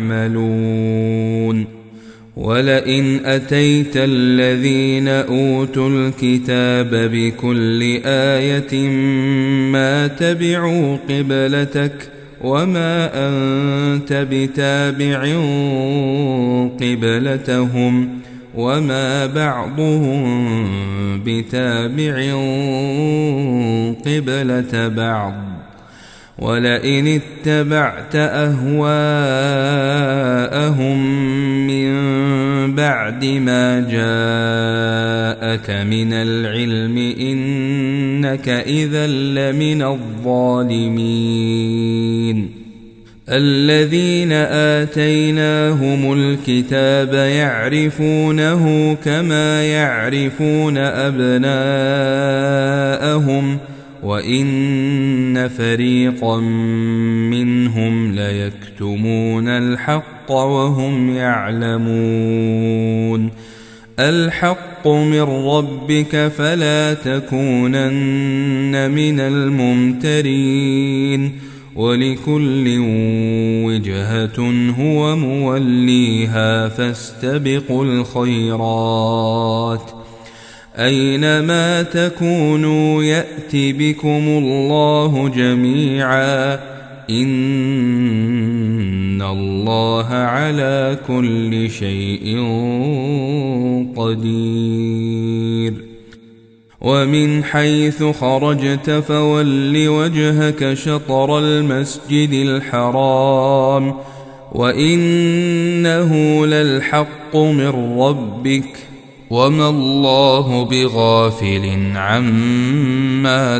يعملون ولئن أتيت الذين أوتوا الكتاب بكل آية ما تبعوا قبلتك وما أنت بتابع قبلتهم وما بعضهم بتابع قبلة بعض ولئن اتبعت أهواءهم من بعد ما جاءك من العلم إنك إذا لمن الظالمين الذين آتيناهم الكتاب يعرفونه كما يعرفون أبناءهم وإن فريقا منهم ليكتمون الحق وهم يعلمون الحق من ربك فلا تكونن من الممترين ولكل وجهة هو موليها فاستبقوا الخيرات أينما تكونوا يأت بكم الله جميعا إن الله على كل شيء قدير ومن حيث خرجت فول وجهك شطر المسجد الحرام وإنه للحق من ربك وما الله بغافل عما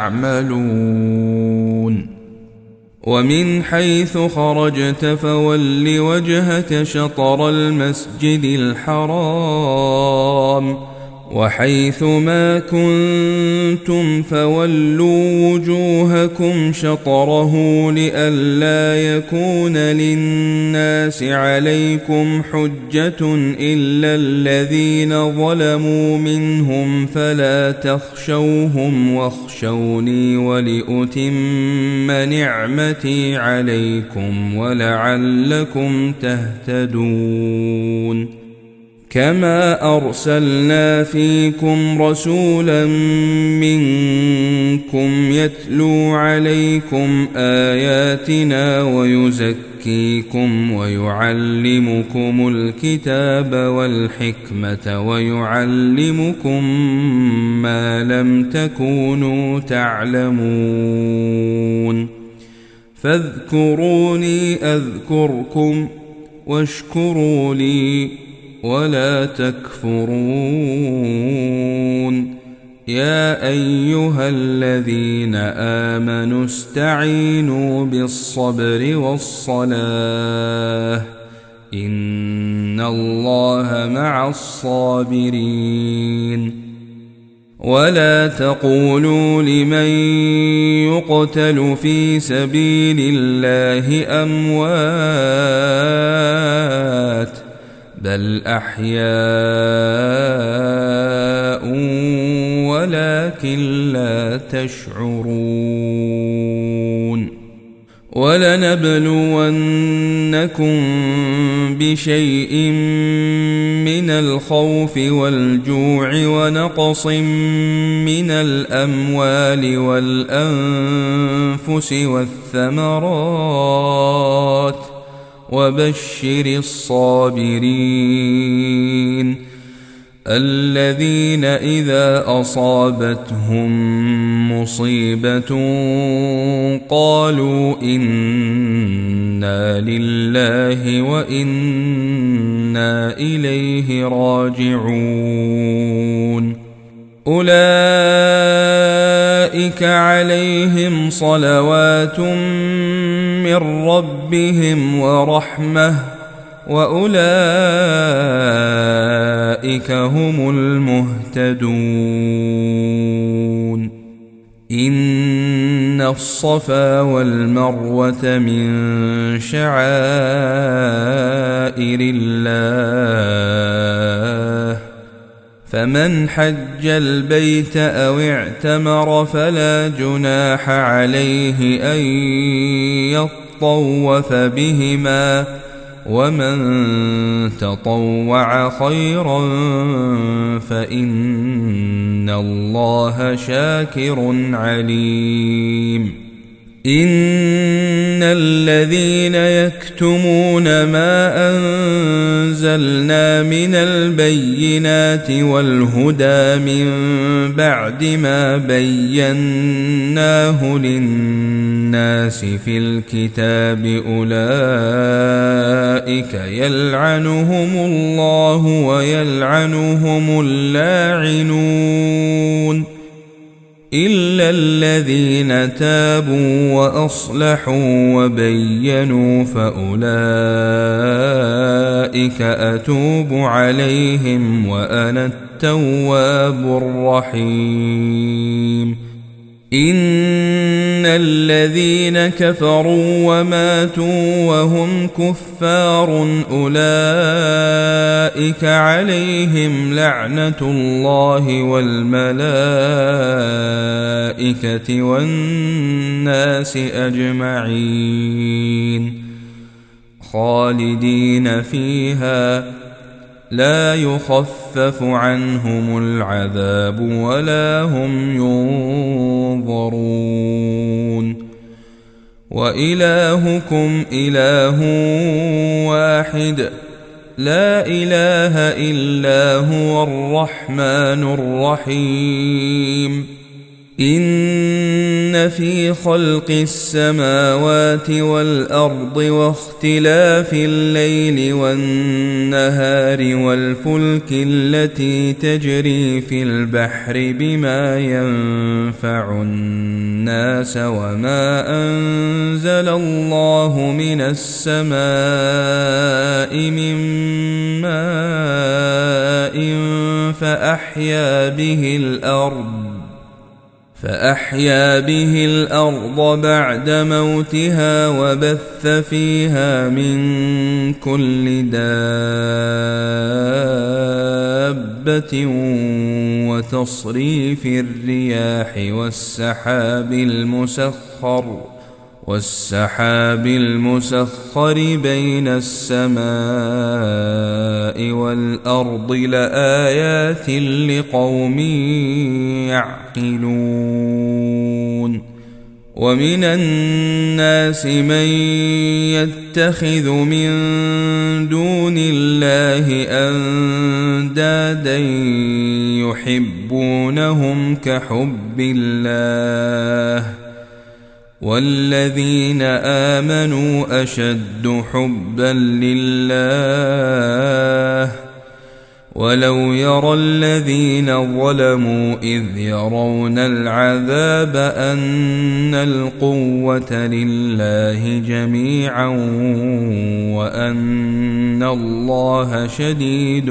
تعملون ومن حيث خرجت فول وجهك شطر المسجد الحرام وحيث ما كنتم فولوا وجوهكم شطره لئلا يكون للناس عليكم حجة إلا الذين ظلموا منهم فلا تخشوهم واخشوني ولأتم نعمتي عليكم ولعلكم تهتدون. كما أرسلنا فيكم رسولا منكم يتلو عليكم آياتنا ويزكيكم ويعلمكم الكتاب والحكمة ويعلمكم ما لم تكونوا تعلمون. فاذكروني أذكركم واشكروا لي ولا تكفرون. يا أيها الذين آمنوا استعينوا بالصبر والصلاة إن الله مع الصابرين. ولا تقولوا لمن يقتل في سبيل الله أموات بل أحياء ولكن لا تشعرون. ولنبلونكم بشيء من الخوف والجوع ونقص من الأموال والأنفس والثمرات وبشر الصابرين الذين إذا أصابتهم مصيبة قالوا إنا لله وإنا إليه راجعون. أولئك عليهم صلوات من ربهم ورحمة وأولئك هم المهتدون. إن الصفا والمروة من شعائر الله فمن حج البيت أو اعتمر فلا جناح عليه أن يطوف بهما ومن تطوع خيرا فإن الله شاكر عليم. إن الذين يكتمون ما أنزلنا من البينات والهدى من بعد ما بيناه للناس في الكتاب أولئك يلعنهم الله ويلعنهم اللاعنون إلا الذين تابوا وأصلحوا وبينوا فأولئك أتوب عليهم وأنا التواب الرحيم. إن الذين كفروا وماتوا وهم كفار أولئك عليهم لعنة الله والملائكة والناس أجمعين خالدين فيها لا يخفف عنهم العذاب ولا هم ينظرون. وإلهكم إله واحد لا إله إلا هو الرحمن الرحيم. إن في خلق السماوات والأرض واختلاف الليل والنهار والفلك التي تجري في البحر بما ينفع الناس وما أنزل الله من السماء من ماء فأحيا به الأرض فأحيا به الأرض بعد موتها وبث فيها من كل دابة وتصريف الرياح والسحاب المسخر والسحاب المسخر بين السماء والأرض لآيات لقوم يعقلون ومن الناس من يتخذ من دون الله أندادا يحبونهم كحب الله والذين آمنوا أشد حبا لله ولو يرى الذين ظلموا إذ يرون العذاب أن القوة لله جميعا وأن الله شديد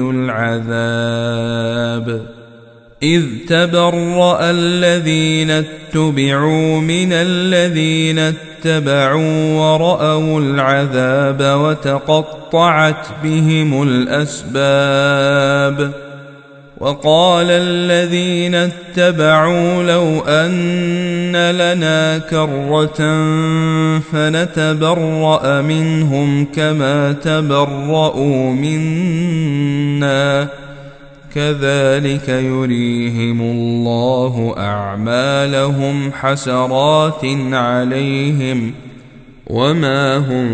العذاب إذ تبرأ الذين اتبعوا من الذين اتبعوا ورأوا العذاب وتقطعت بهم الأسباب وقال الذين اتبعوا لو أن لنا كرة فنتبرأ منهم كما تبرؤوا منا كذلك يريهم الله أعمالهم حسرات عليهم وما هم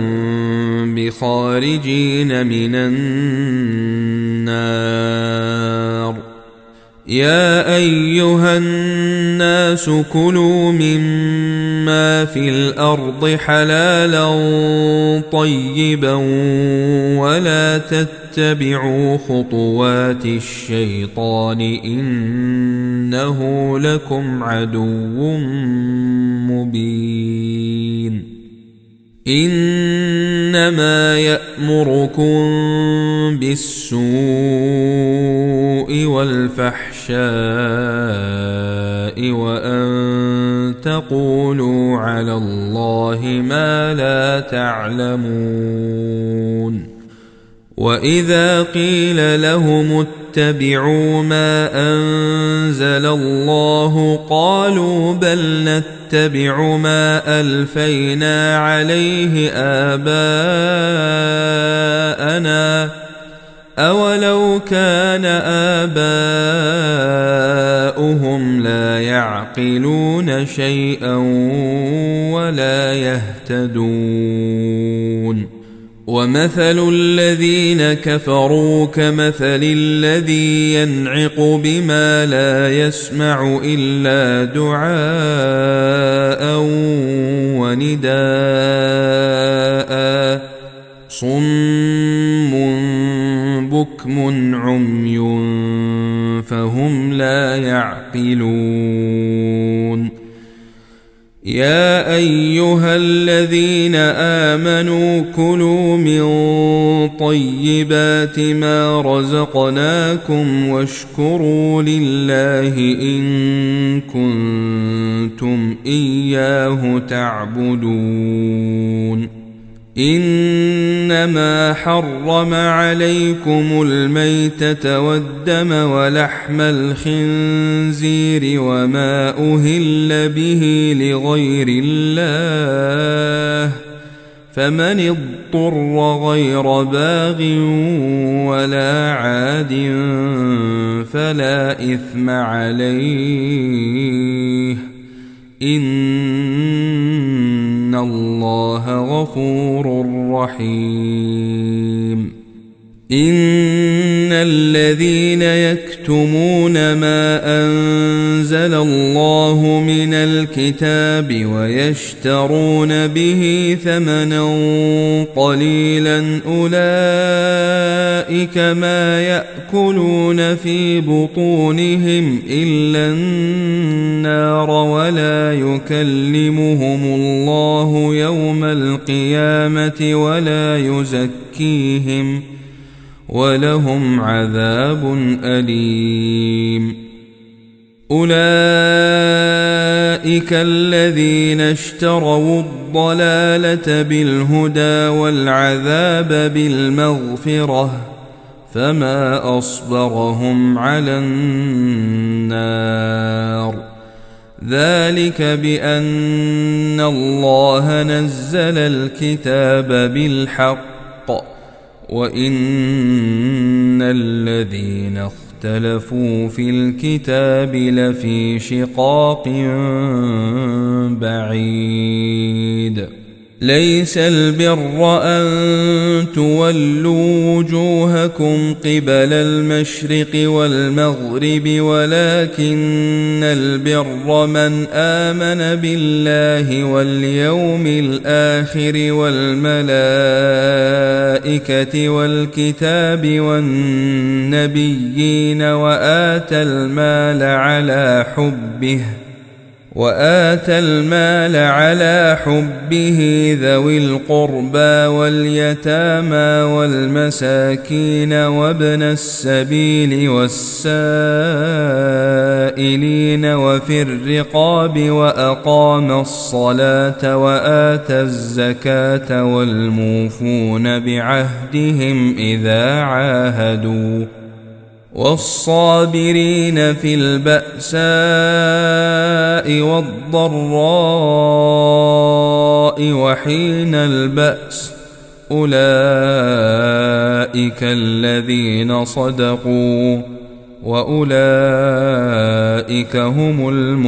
بخارجين من النار يا أيها الناس كلوا مما في الأرض حلالا طيبا ولا تتبعوا خطوات الشيطان إنه لكم عدو مبين إنما يأمركم بالسوء والفحشاء وأن تقولوا على الله ما لا تعلمون وإذا قيل لهم اتبعوا ما أنزل الله قالوا بل نتبع ما ألفينا عليه آباءنا أولو كان آباؤهم لا يعقلون شيئا ولا يهتدون ومثل الذين كفروا كمثل الذي ينعق بما لا يسمع إلا دعاء ونداء صم بكم عمي فهم لا يعقلون يا أيها الذين آمنوا كلوا من طيبات ما رزقناكم واشكروا لله إن كنتم إياه تعبدون إنما حرم عليكم الميتة والدم ولحم الخنزير وما أهل به لغير الله فمن اضطر غير باغ ولا عاد فلا إثم عليه إن الله غفور رحيم إن الذين يكتمون ما أنزل الله من الكتاب ويشترون به ثمنا قليلا أولئك ما يأكلون في بطونهم إلا النار ولا يكلمهم الله يوم القيامة ولا يزكيهم ولهم عذاب أليم. أولئك الذين اشتروا الضلالة بالهدى والعذاب بالمغفرة فما أصبرهم على النار ذلك بأن الله نزل الكتاب بالحق وإن الذين اختلفوا في الكتاب لفي شقاق بعيد. ليس البر أن تولوا وجوهكم قبل المشرق والمغرب ولكن البر من آمن بالله واليوم الآخر والملائكة والكتاب والنبيين وآتى المال على حبه وآتى المال على حبه ذوي القربى واليتامى والمساكين وابن السبيل والسائلين وفي الرقاب وأقام الصلاة وآتى الزكاة والموفون بعهدهم إذا عاهدوا والصابرين في البأساء والضراء وحين البأس أولئك الذين صدقوا وأولئك هم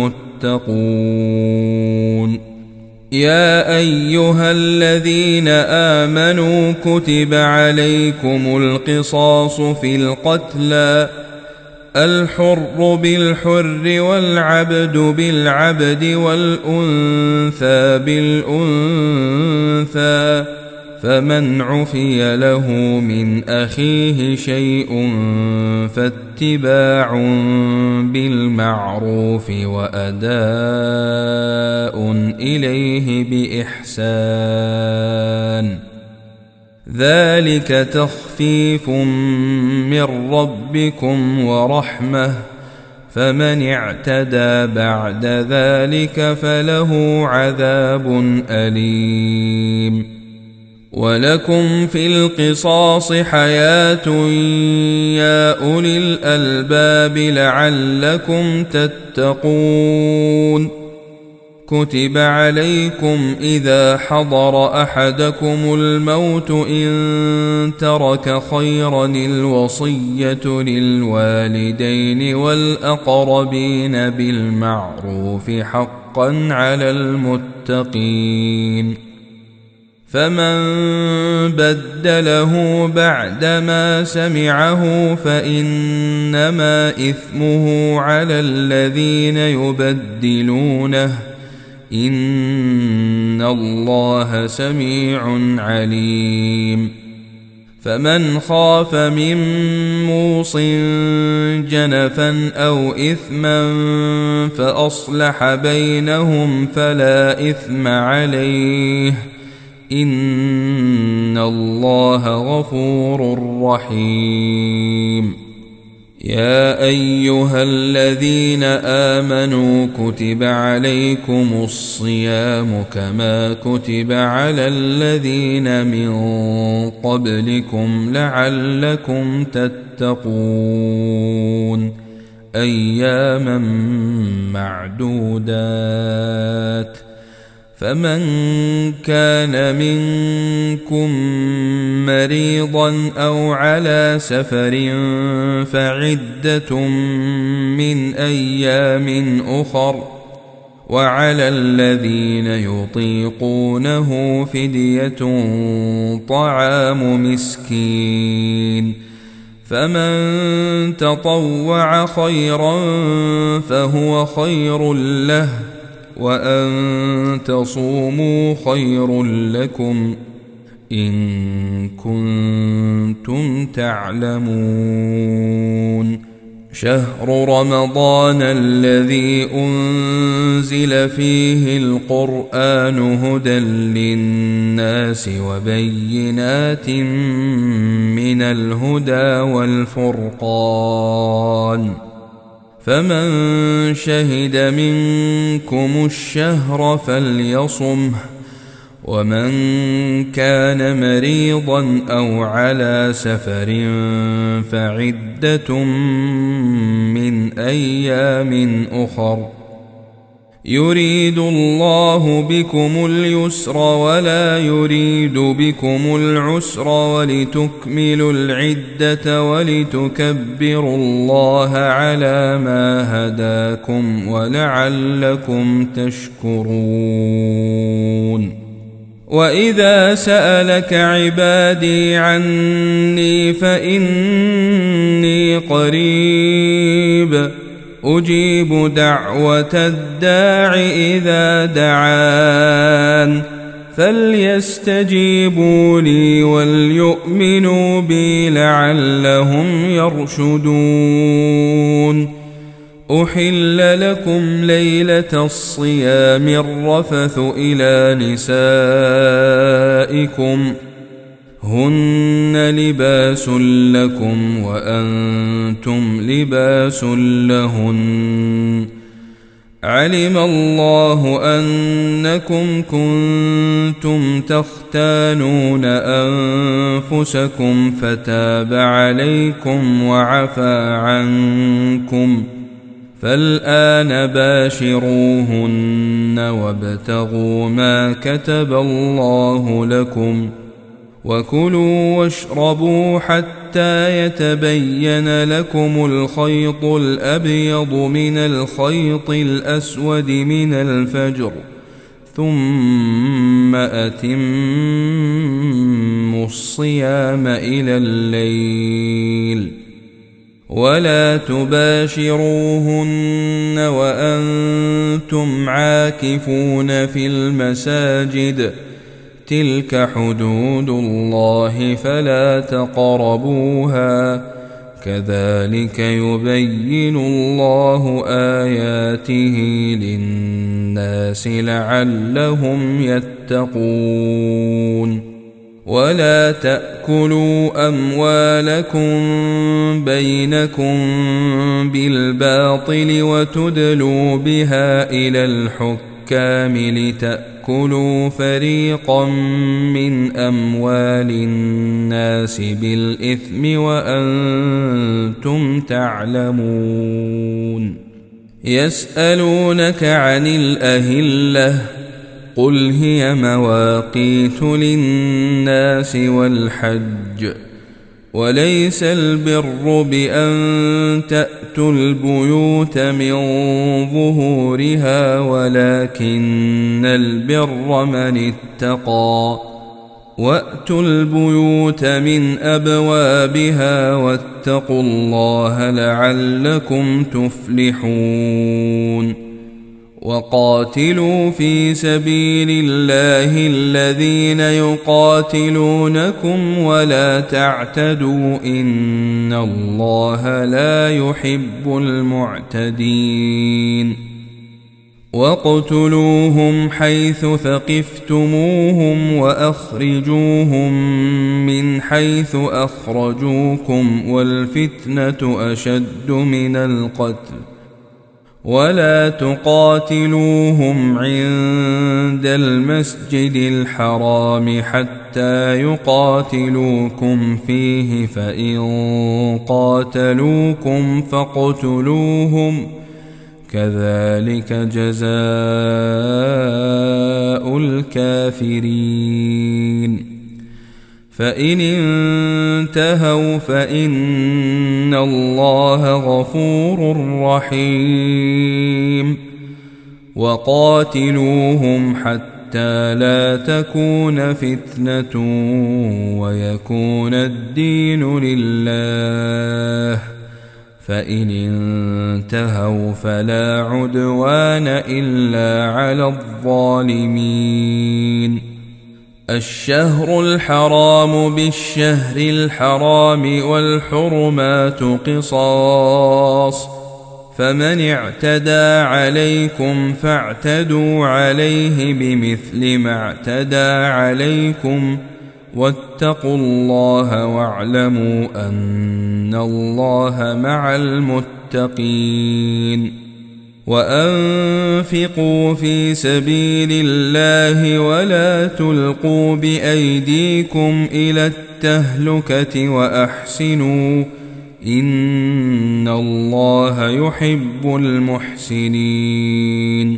المتقون. يا أيها الذين آمنوا كتب عليكم القصاص في القتلى الحر بالحر والعبد بالعبد والأنثى بالأنثى فمن عفي له من أخيه شيء فاتباع بالمعروف وأداء إليه بإحسان ذلك تخفيف من ربكم ورحمة فمن اعتدى بعد ذلك فله عذاب أليم. ولكم في القصاص حياة يا أولي الألباب لعلكم تتقون. كتب عليكم إذا حضر أحدكم الموت إن ترك خيرا الوصية للوالدين والأقربين بالمعروف حقا على المتقين. فمن بدله بعدما سمعه فإنما إثمه على الذين يبدلونه إن الله سميع عليم. فمن خاف من موص جنفا أو إثما فأصلح بينهم فلا إثم عليه إن الله غفور رحيم. يا أيها الذين آمنوا كتب عليكم الصيام كما كتب على الذين من قبلكم لعلكم تتقون أياما معدودات. فمن كان منكم مريضا أو على سفر فعدة من أيام أخر وعلى الذين يطيقونه فدية طعام مسكين فمن تطوع خيرا فهو خير له وأن تصوموا خير لكم إن كنتم تعلمون. شهر رمضان الذي أنزل فيه القرآن هدى للناس وبينات من الهدى والفرقان، فمن شهد منكم الشهر فليصمه، ومن كان مريضا أو على سفر فعدة من أيام أخر، يريد الله بكم اليسر ولا يريد بكم العسر ولتكملوا العدة ولتكبروا الله على ما هداكم ولعلكم تشكرون. وإذا سألك عبادي عني فإني قريب أجيب دعوة الداع إذا دعان، فليستجيبوا لي وليؤمنوا بي لعلهم يرشدون. أحل لكم ليلة الصيام الرفث إلى نسائكم هن لباس لكم وأنتم لباس لهن، علم الله أنكم كنتم تختانون أنفسكم فتاب عليكم وعفى عنكم، فالآن باشروهن وابتغوا ما كتب الله لكم، وكلوا واشربوا حتى يتبين لكم الخيط الأبيض من الخيط الأسود من الفجر، ثم أتموا الصيام إلى الليل، ولا تباشروهن وأنتم عاكفون في المساجد، تلك حدود الله فلا تقربوها، كذلك يبين الله آياته للناس لعلهم يتقون. ولا تأكلوا أموالكم بينكم بالباطل وتدلوا بها إلى الحكام لتأكلوا فريقا من أموال الناس بالإثم وأنتم تعلمون. يسألونك عن الأهلة قل هي مواقيت للناس والحج، وليس البر بأن تأتوا البيوت من ظهورها ولكن البر من اتقى، وأتوا البيوت من أبوابها واتقوا الله لعلكم تفلحون. وقاتلوا في سبيل الله الذين يقاتلونكم ولا تعتدوا إن الله لا يحب المعتدين. واقتلوهم حيث ثقفتموهم وأخرجوهم من حيث أخرجوكم والفتنة أشد من القتل، ولا تقاتلوهم عند المسجد الحرام حتى يقاتلوكم فيه، فإن قاتلوكم فاقتلوهم، كذلك جزاء الكافرين. فإن انتهوا فإن الله غفور رحيم. وقاتلوهم حتى لا تكون فتنة ويكون الدين لله، فإن انتهوا فلا عدوان إلا على الظالمين. الشهر الحرام بالشهر الحرام والحرمات قصاص، فمن اعتدى عليكم فاعتدوا عليه بمثل ما اعتدى عليكم، واتقوا الله واعلموا أن الله مع المتقين. وأنفقوا في سبيل الله ولا تلقوا بأيديكم إلى التهلكة وأحسنوا إن الله يحب المحسنين.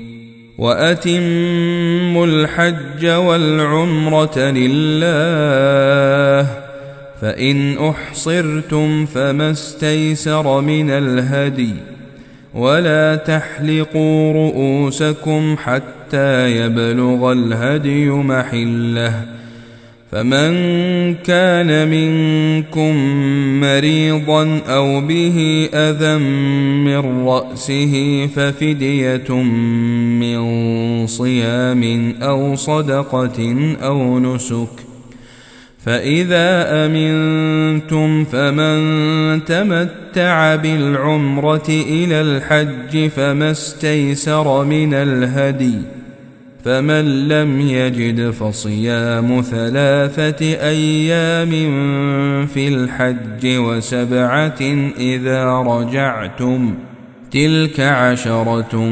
وأتموا الحج والعمرة لله، فإن أحصرتم فما استيسر من الهدي، ولا تحلقوا رؤوسكم حتى يبلغ الهدي محله، فمن كان منكم مريضا أو به أذى من رأسه ففدية من صيام أو صدقة أو نسك، فإذا أمنتم فمن تمتع بالعمرة إلى الحج فما استيسر من الهدي، فمن لم يجد فصيام ثلاثة أيام في الحج وسبعة إذا رجعتم، تلك عشرة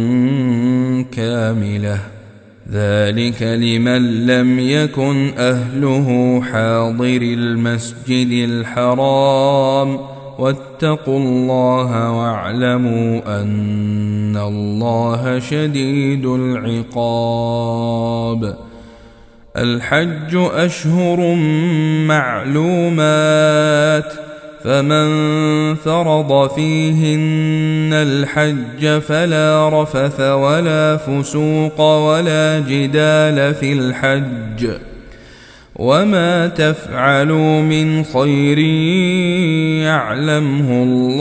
كاملة، ذلك لمن لم يكن أهله حاضر المسجد الحرام. واتقوا الله واعلموا أن الله شديد العقاب. الحج أشهر معلومات، فمن فرض فيهن الحج فلا رفث ولا فسوق ولا جدال في الحج، وما تفعلوا من خير يعلمه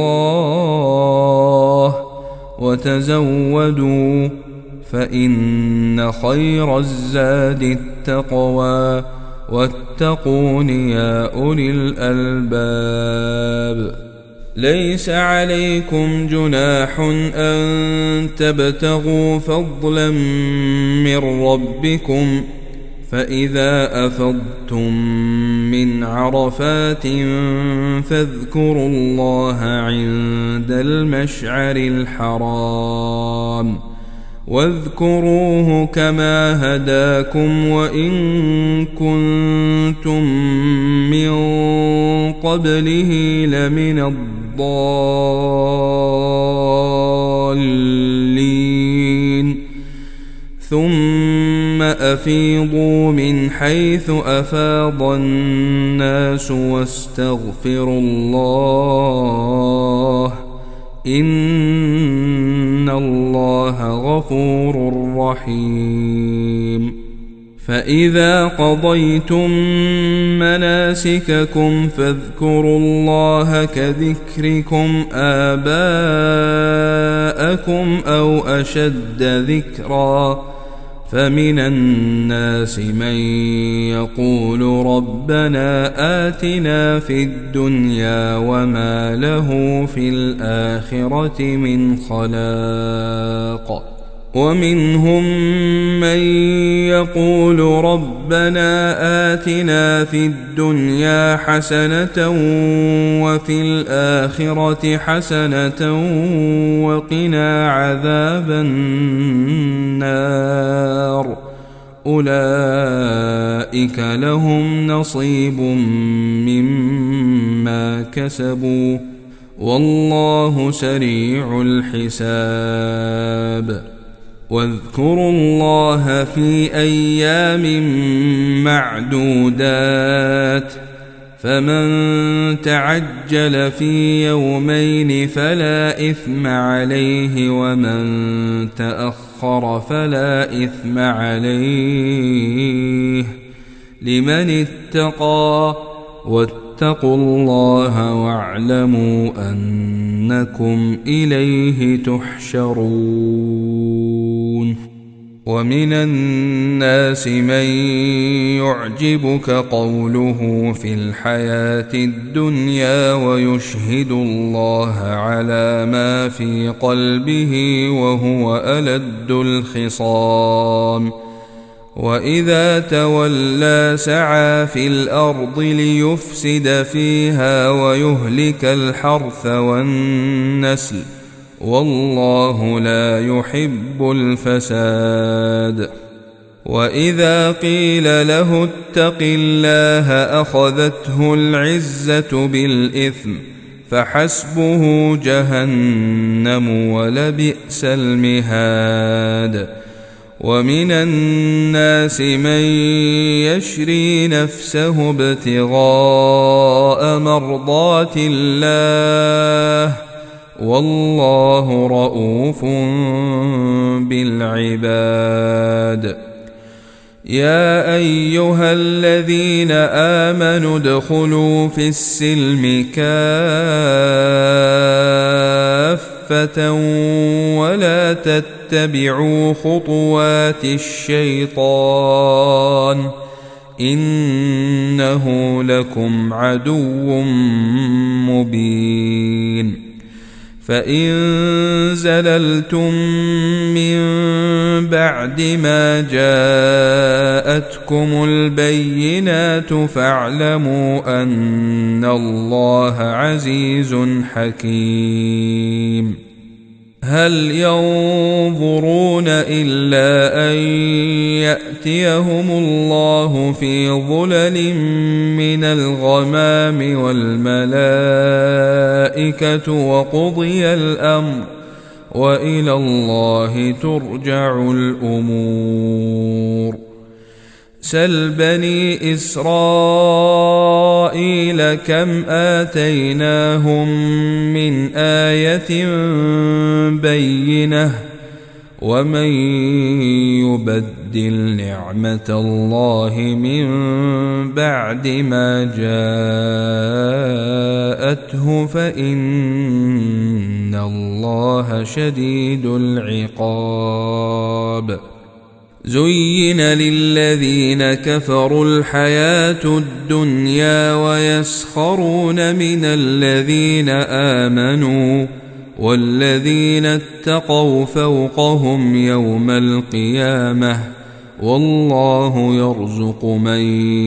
الله، وتزودوا فإن خير الزاد التقوى، واتقون يا أولي الألباب. ليس عليكم جناح أن تبتغوا فضلا من ربكم، فإذا أفضتم من عرفات فاذكروا الله عند المشعر الحرام، واذكروه كما هداكم وإن كنتم من قبله لمن الضالين. ثم أفيضوا من حيث أفاض الناس واستغفروا الله إن الله غفور رحيم. فإذا قضيتم مناسككم فاذكروا الله كذكركم آباءكم أو أشد ذكرا، فمن الناس من يقول ربنا آتنا في الدنيا وما له في الآخرة من خلاق، ومنهم من يقول ربنا آتنا في الدنيا حسنة وفي الآخرة حسنة وقنا عذاب النار. أولئك لهم نصيب مما كسبوا والله سريع الحساب. واذكروا الله في أيام معدودات، فمن تعجل في يومين فلا إثم عليه، ومن تأخر فلا إثم عليه، لمن اتقى. واتقوا الله واعلموا أنكم إليه تحشرون. ومن الناس من يعجبك قوله في الحياة الدنيا ويشهد الله على ما في قلبه وهو ألد الخصام، وإذا تولى سعى في الأرض ليفسد فيها ويهلك الحرث والنسل، والله لا يحب الفساد. وإذا قيل له اتق الله أخذته العزة بالإثم فحسبه جهنم ولبئس المهاد. ومن الناس من يشري نفسه ابتغاء مرضات الله، والله رؤوف بالعباد. يا أيها الذين آمنوا ادخلوا في السلم كافة ولا تتبعوا خطوات الشيطان إنه لكم عدو مبين. فإن زللتم من بعد ما جاءتكم البينات فاعلموا أن الله عزيز حكيم. هل ينظرون إلا أن يأتيهم الله في ظلل من الغمام والملائكة وقضي الأمر وإلى الله ترجع الأمور. سل بني إسرائيل كم آتيناهم من آية بينة ومن يبدل نعمة الله من بعد ما جاءته فإن الله شديد العقاب. زين للذين كفروا الحياة الدنيا ويسخرون من الذين آمنوا والذين اتقوا فوقهم يوم القيامة والله يرزق من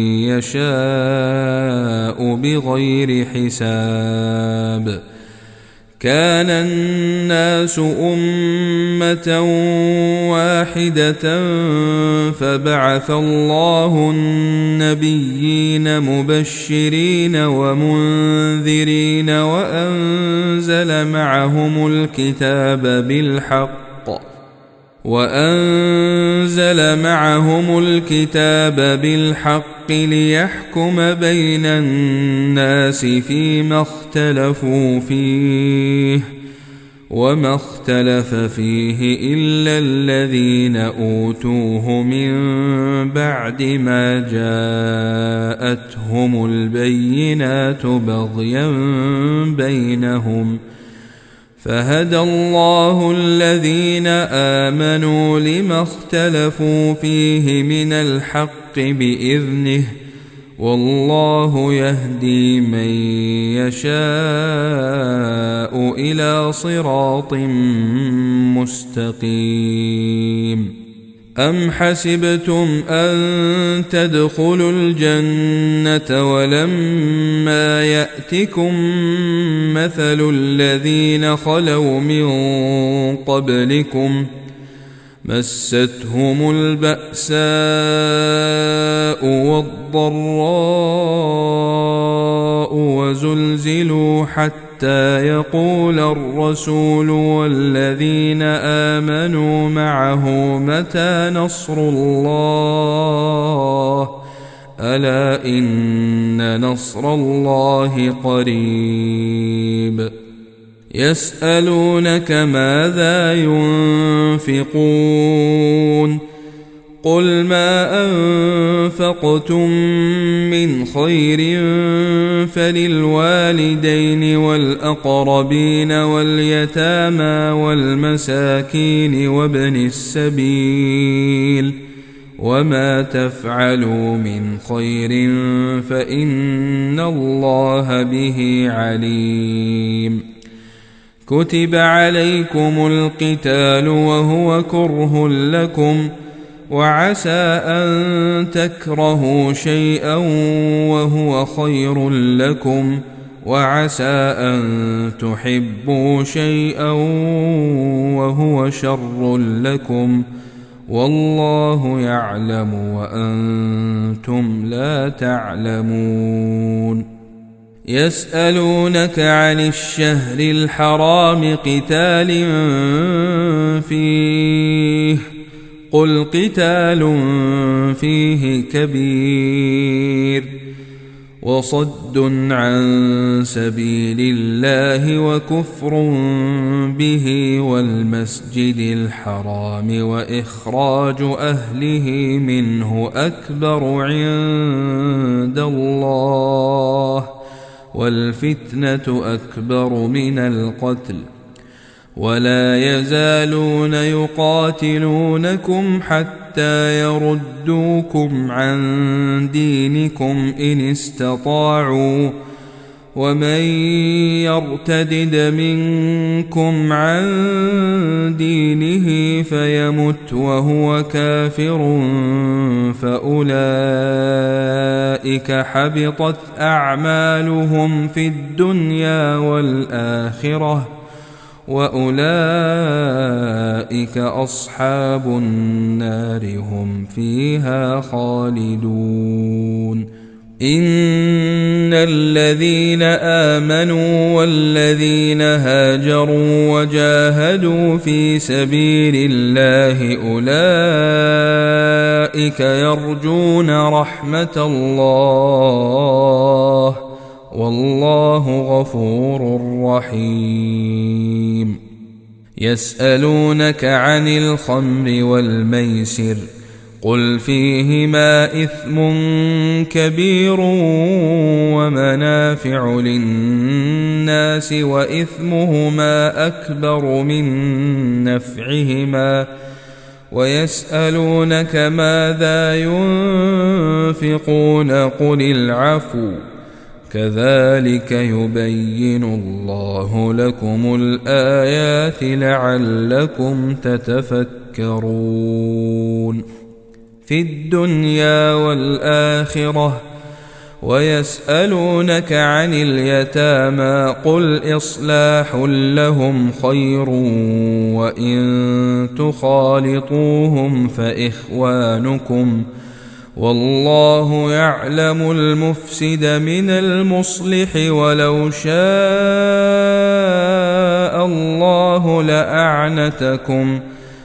يشاء بغير حساب. كان الناس أمة واحدة فبعث الله النبيين مبشرين ومنذرين وأنزل معهم الكتاب بالحق وأنزل معهم الكتاب بالحق ليحكم بين الناس فيما اختلفوا فيه وما اختلف فيه إلا الذين أوتوه من بعد ما جاءتهم البينات بغيا بينهم فهدى الله الذين آمنوا لما اختلفوا فيه من الحق بإذنه والله يهدي من يشاء إلى صراط مستقيم. أم حسبتم أن تدخلوا الجنة ولما يأتكم مثل الذين خلوا من قبلكم مستهم البأساء والضراء وزلزلوا حتى يقول الرسول والذين آمنوا معه متى نصر الله ألا إن نصر الله قريب. يسألونك ماذا ينفقون قل ما أنفقتم من خير فللوالدين والأقربين واليتامى والمساكين وابن السبيل وما تفعلوا من خير فإن الله به عليم كتب عليكم القتال وهو كره لكم وعسى أن تكرهوا شيئا وهو خير لكم وعسى أن تحبوا شيئا وهو شر لكم والله يعلم وأنتم لا تعلمون يسألونك عن الشهر الحرام قتال فيه قل قتال فيه كبير وصد عن سبيل الله وكفر به والمسجد الحرام وإخراج أهله منه أكبر عند الله والفتنة أكبر من القتل ولا يزالون يقاتلونكم حتى يردوكم عن دينكم إن استطاعوا ومن يرتدد منكم عن دينه فيمت وهو كافر فأولئك حبطت أعمالهم في الدنيا والآخرة وأولئك أصحاب النار هم فيها خالدون إن الذين آمنوا والذين هاجروا وجاهدوا في سبيل الله أولئك يرجون رحمة الله والله غفور رحيم يسألونك عن الخمر والميسر قل فيهما إثم كبير ومنافع للناس وإثمهما أكبر من نفعهما ويسألونك ماذا ينفقون قل العفو كذلك يبين الله لكم الآيات لعلكم تتفكرون في الدنيا والآخرة ويسألونك عن اليتامى قل إصلاح لهم خير وإن تخالطوهم فإخوانكم والله يعلم المفسد من المصلح ولو شاء الله لأعنتكم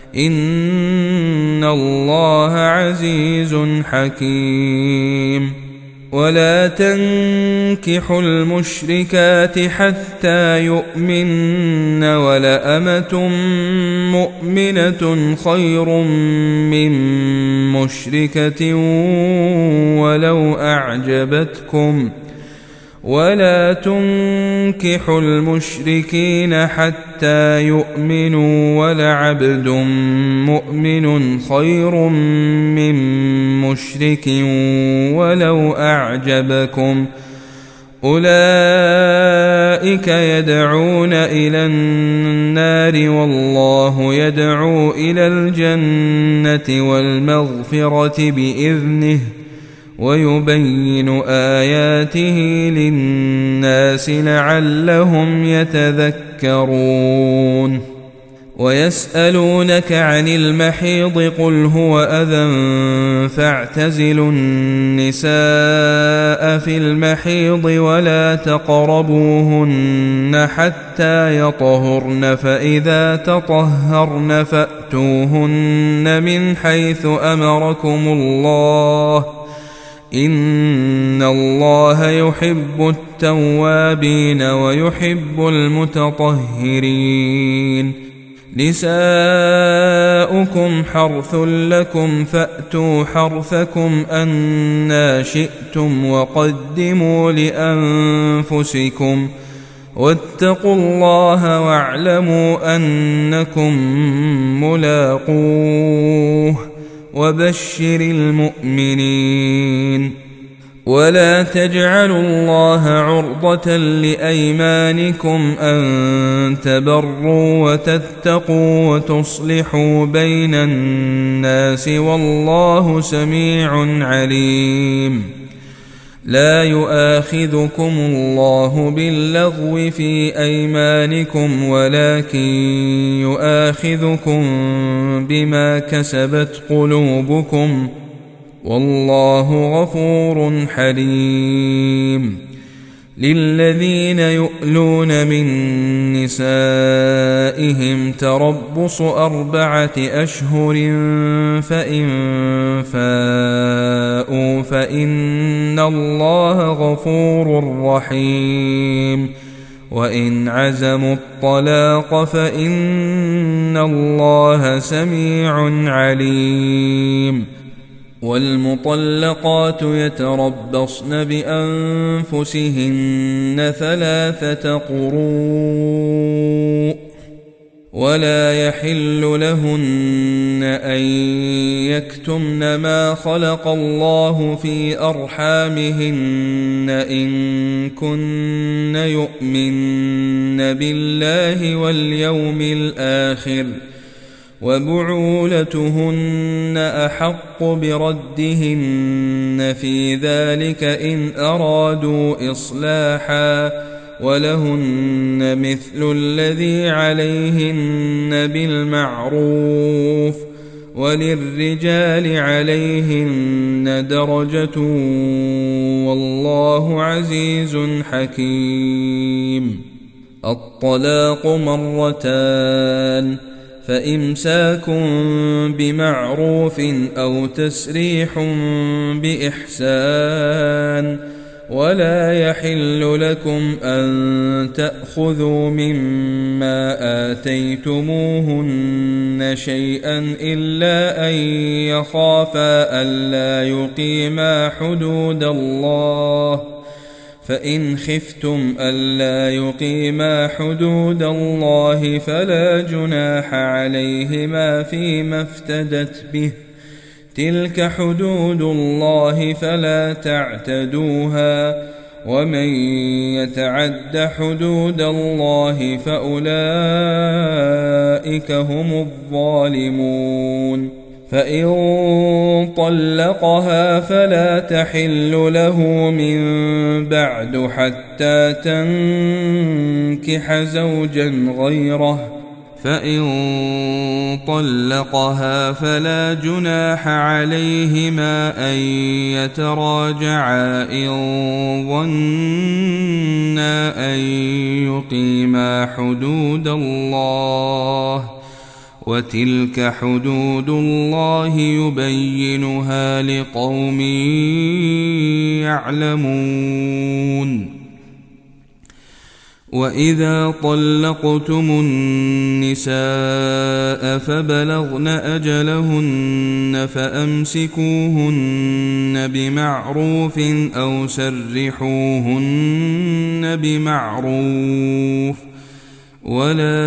إن الله عزيز حكيم ولا تنكحوا المشركات حتى يؤمن ولأمة مؤمنة خير من مشركة ولو أعجبتكم ولا تنكحوا المشركين حتى يؤمنوا ولعبد مؤمن خير من مشرك ولو أعجبكم أولئك يدعون إلى النار والله يدعو إلى الجنة والمغفرة بإذنه ويبين آياته للناس لعلهم يتذكرون ويسألونك عن المحيض قل هو أذى فاعتزلوا النساء في المحيض ولا تقربوهن حتى يطهرن فإذا تطهرن فأتوهن من حيث أمركم الله إن الله يحب التوابين ويحب المتطهرين نساؤكم حرث لكم فأتوا حرثكم أنى شئتم وقدموا لأنفسكم واتقوا الله واعلموا أنكم ملاقوه وبشر المؤمنين. ولا تجعلوا الله عرضة لأيمانكم أن تبروا وتتقوا وتصلحوا بين الناس والله سميع عليم. لا يؤاخذكم الله باللغو في أيمانكم ولكن يؤاخذكم بما كسبت قلوبكم والله غفور حليم. للذين يؤلون من نسائهم تربص أربعة أشهر فإن فاءوا فإن الله غفور رحيم. وإن عزموا الطلاق فإن الله سميع عليم. والمطلقات يتربصن بأنفسهن ثلاثة قروء ولا يحل لهن أن يكتمن ما خلق الله في أرحامهن إن كن يؤمن بالله واليوم الآخر وبعولتهن أحق بردهن في ذلك إن أرادوا إصلاحا ولهن مثل الذي عليهن بالمعروف وللرجال عليهن درجة والله عزيز حكيم. الطلاق مرتان فإمساك بمعروف أو تسريح بإحسان ولا يحل لكم أن تأخذوا مما آتيتموهن شيئا إلا أن يخافا ألا يقيما حدود الله فإن خفتم ألا يقيما حدود الله فلا جناح عليهما فيما افتدت به تلك حدود الله فلا تعتدوها ومن يتعد حدود الله فأولئك هم الظالمون. فإن طلقها فلا تحل له من بعد حتى تنكح زوجا غيره فإن طلقها فلا جناح عليهما أن يتراجعا إن ظنا أن يقيما حدود الله وتلك حدود الله يبينها لقوم يعلمون. وإذا طلقتم النساء فبلغن أجلهن فأمسكوهن بمعروف أو سرحوهن بمعروف ولا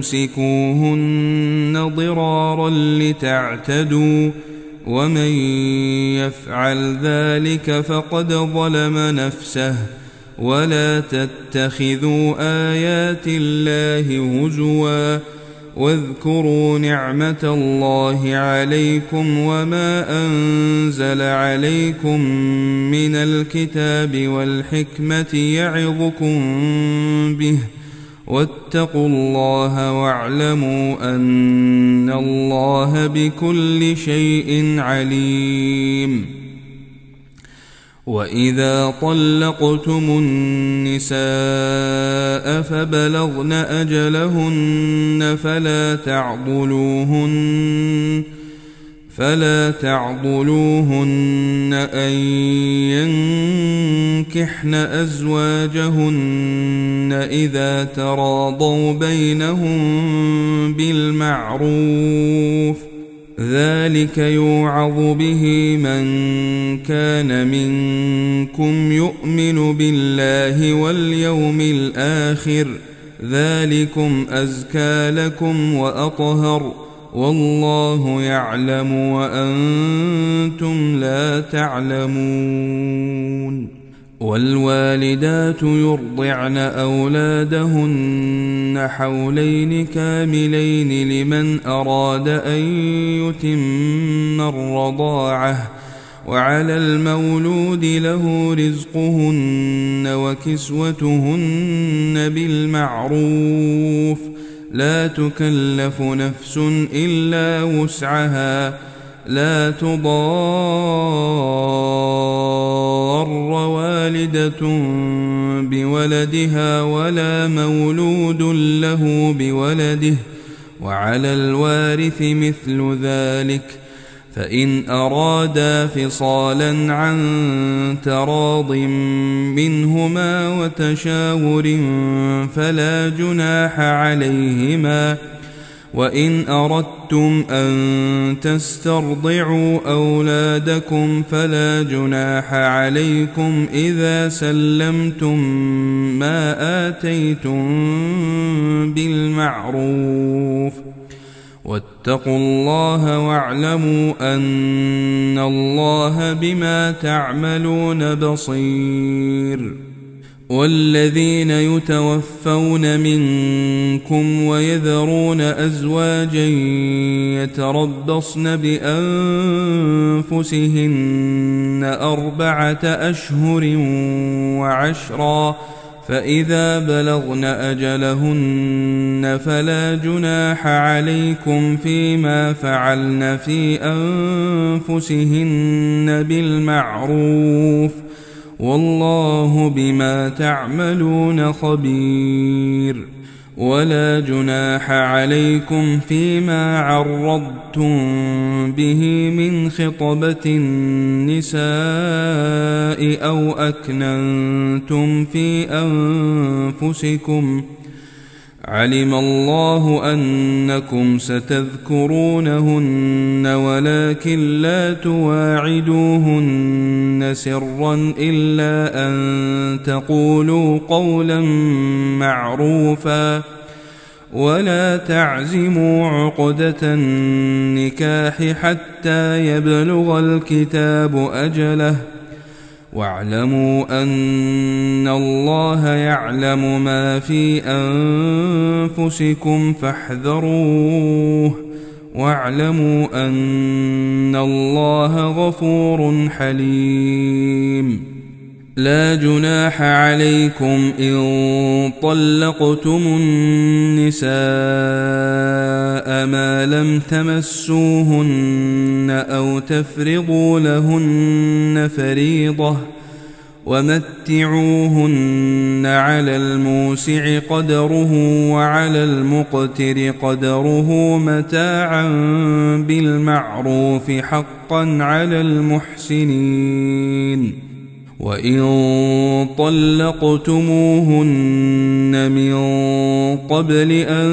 تمسكوهن ضرارا لتعتدوا ومن يفعل ذلك فقد ظلم نفسه ولا تتخذوا آيات الله هزوا واذكروا نعمة الله عليكم وما أنزل عليكم من الكتاب والحكمة يعظكم به واتقوا الله واعلموا أن الله بكل شيء عليم. وإذا طلقتم النساء فبلغن أجلهن فلا تعضلوهن فلا تعضلوهن أن ينكحن أزواجهن إذا تراضوا بينهم بالمعروف، ذلك يوعظ به من كان منكم يؤمن بالله واليوم الآخر، ذلكم أزكى لكم وأطهر، والله يعلم وأنتم لا تعلمون. والوالدات يرضعن أولادهن حولين كاملين لمن أراد أن يتم الرضاعة، وعلى المولود له رزقهن وكسوتهن بالمعروف، لا تكلف نفس إلا وسعها، لا تضار والدة بولدها ولا مولود له بولده، وعلى الوارث مثل ذلك، فإن أرادا فصالا عن تراض منهما وتشاور فلا جناح عليهما. وإن أردتم أن تسترضعوا أولادكم فلا جناح عليكم إذا سلمتم ما آتيتم بالمعروف، واتقوا الله واعلموا أن الله بما تعملون بصير. والذين يتوفون منكم ويذرون أزواجا يتربصن بأنفسهن أربعة أشهر وعشرا، فإذا بلغن أجلهن فلا جناح عليكم فيما فعلن في أنفسهن بالمعروف، والله بما تعملون خبير. ولا جناح عليكم فيما عرضتم به من خطبة النساء أو أكننتم في أنفسكم، علم الله أنكم ستذكرونهن ولكن لا تواعدوهن سرا إلا أن تقولوا قولا معروفا، ولا تعزموا عقدة النكاح حتى يبلغ الكتاب أجله، واعلموا أن الله يعلم ما في أنفسكم فاحذروه، واعلموا أن الله غفور حليم. لا جناح عليكم إن طلقتم النساء ما لم تمسوهن أو تفرضوا لهن فريضة، ومتعوهن على الموسع قدره وعلى المقتر قدره متاعا بالمعروف حقا على المحسنين. وإن طلقتموهن من قبل أن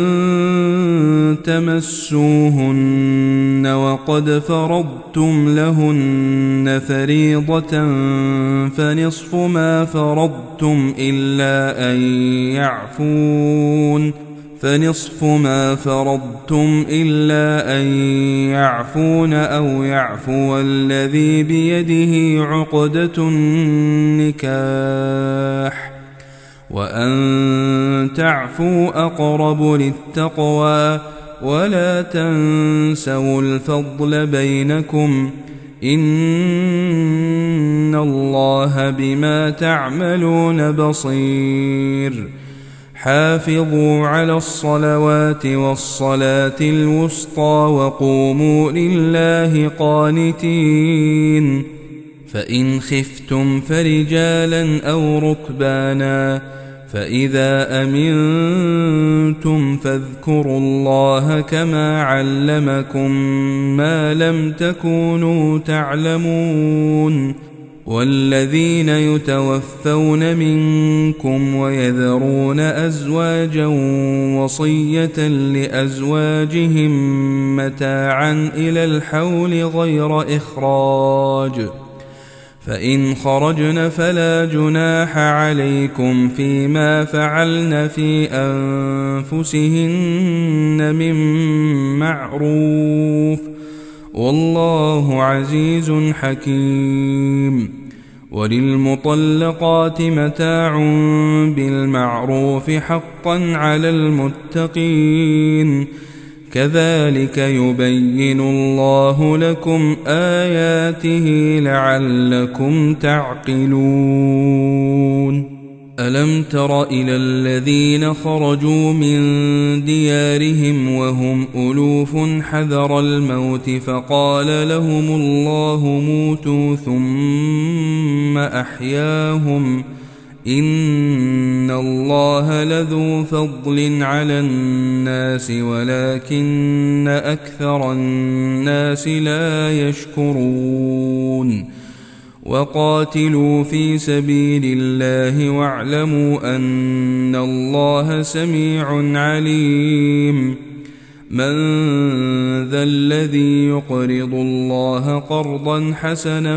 تمسوهن وقد فرضتم لهن فريضة فنصف ما فرضتم إلا أن يعفون فنصف ما فرضتم إلا أن يعفون أو يعفو الذي بيده عقدة النكاح، وأن تعفوا أقرب للتقوى، ولا تنسوا الفضل بينكم، إن الله بما تعملون بصير. حافظوا على الصلوات والصلاة الوسطى وقوموا لله قانتين. فإن خفتم فرجالا أو ركبانا فإذا أمنتم فاذكروا الله كما علمكم ما لم تكونوا تعلمون والذين يتوفون منكم ويذرون أزواجا وصية لأزواجهم متاعا إلى الحول غير إخراج فإن خرجن فلا جناح عليكم فيما فعلن في أنفسهن من معروف والله عزيز حكيم وللمطلقات متاع بالمعروف حقا على المتقين كذلك يبين الله لكم آياته لعلكم تعقلون ألم تر إلى الذين خرجوا من ديارهم وهم ألوف حذر الموت فقال لهم الله موتوا ثم أحياهم إن الله لذو فضل على الناس ولكن أكثر الناس لا يشكرون وقاتلوا في سبيل الله واعلموا أن الله سميع عليم من ذا الذي يقرض الله قرضا حسنا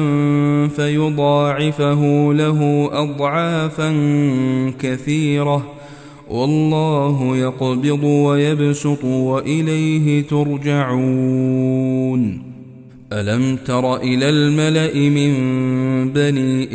فيضاعفه له أضعافا كثيرة والله يقبض ويبسط وإليه ترجعون ألم تر إلى الملأ من بني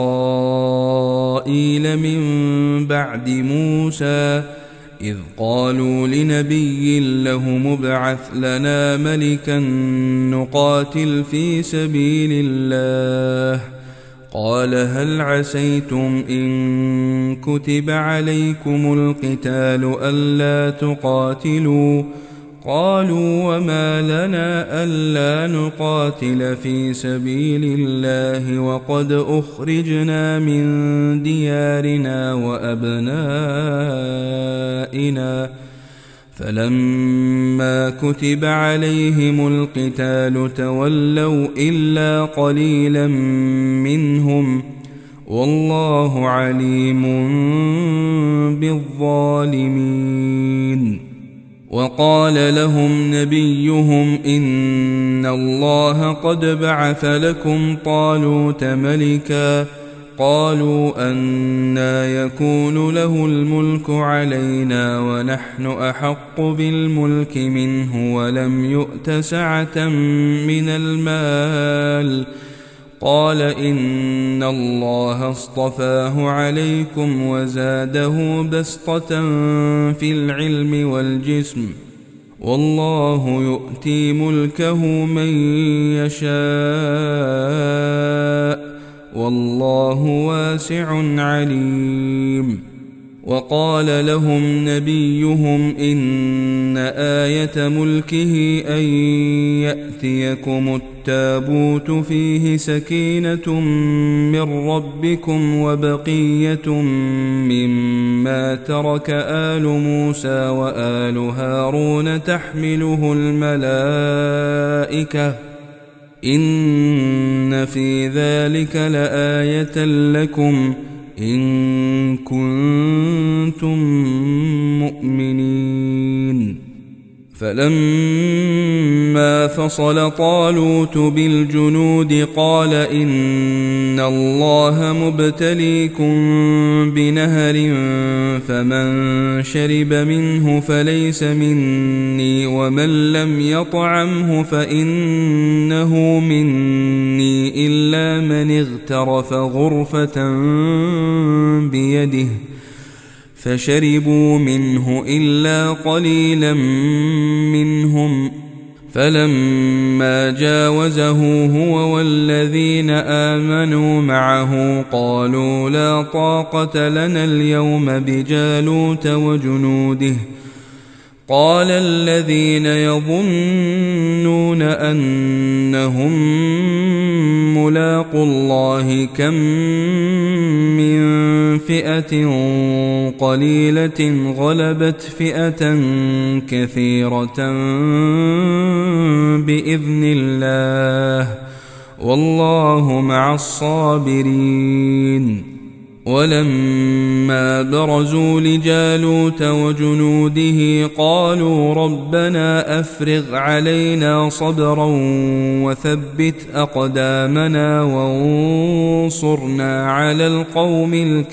إسرائيل من بعد موسى إذ قالوا لنبي له مبعث لنا ملكا نقاتل في سبيل الله قال هل عسيتم إن كتب عليكم القتال ألا تقاتلوا قالوا وما لنا ألا نقاتل في سبيل الله وقد أخرجنا من ديارنا وأبنائنا فلما كتب عليهم القتال تولوا إلا قليلا منهم والله عليم بالظالمين وقال لهم نبيهم إن الله قد بعث لكم طالوت ملكا قالوا أنى يكون له الملك علينا ونحن أحق بالملك منه ولم يؤت سعة من المال قال إن الله اصطفاه عليكم وزاده بسطة في العلم والجسم والله يؤتي ملكه من يشاء والله واسع عليم وقال لهم نبيهم إن آية ملكه أن يأتيكم التابوت فيه سكينة من ربكم وبقية مما ترك آل موسى وآل هارون تحمله الملائكة إن في ذلك لآية لكم إن كنتم مؤمنين فلما فصل طالوت بالجنود قال إن الله مبتليكم بنهر فمن شرب منه فليس مني ومن لم يطعمه فإنه مني إلا من اغترف غرفة بيده فشربوا منه إلا قليلا منهم فلما جاوزه هو والذين آمنوا معه قالوا لا طاقة لنا اليوم بجالوت وجنوده قال الذين يظنون أنهم ملاقوا الله كم من فئة قليلة غلبت فئة كثيرة بإذن الله والله مع الصابرين. ولما برزوا لجالوت وجنوده قالوا ربنا أفرغ علينا صبرا وثبت أقدامنا وانصرنا على القوم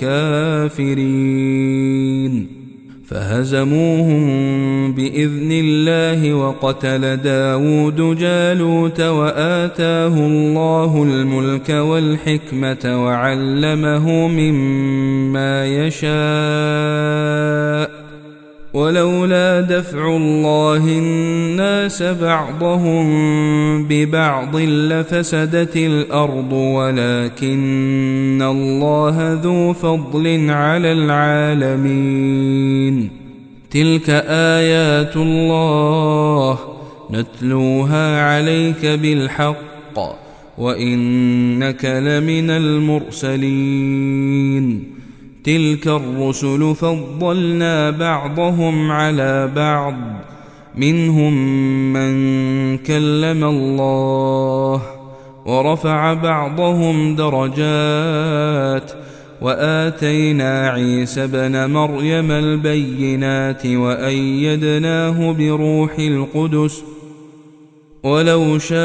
الكافرين. فهزموهم بإذن الله وقتل داود جالوت وآتاه الله الملك والحكمة وعلمه مما يشاء ولولا دفع الله الناس بعضهم ببعض لفسدت الأرض ولكن الله ذو فضل على العالمين. تلك آيات الله نتلوها عليك بالحق وإنك لمن المرسلين. تلك الرسل فضلنا بعضهم على بعض منهم من كلم الله ورفع بعضهم درجات وآتينا عيسى ابن مريم البينات وأيدناه بروح القدس ولو شاء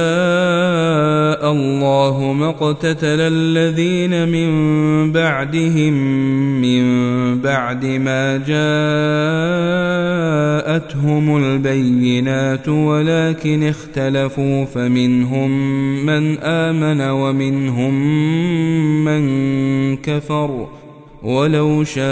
الله ما اقتتل الذين من بعدهم من بعد ما جاءتهم البينات ولكن اختلفوا فمنهم من آمن ومنهم من كفر ولو شاء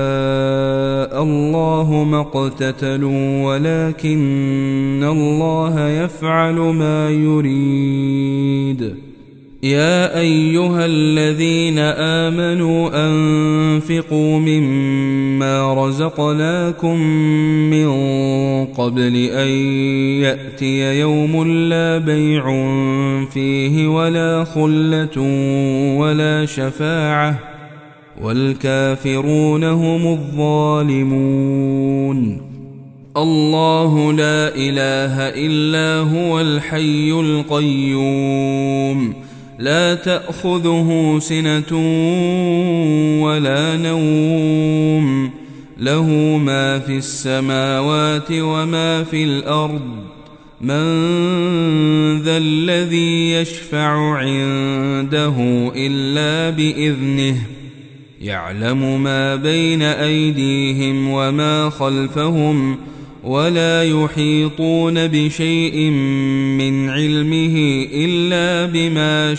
الله ما اقتتلوا ولكن الله يفعل ما يريد. يا أيها الذين آمنوا أنفقوا مما رزقناكم من قبل أن يأتي يوم لا بيع فيه ولا خلة ولا شفاعة والكافرون هم الظالمون. الله لا إله إلا هو الحي القيوم لا تأخذه سنة ولا نوم له ما في السماوات وما في الأرض من ذا الذي يشفع عنده إلا بإذنه يعلم ما بين أيديهم وما خلفهم ولا يحيطون بشيء من علمه إلا بما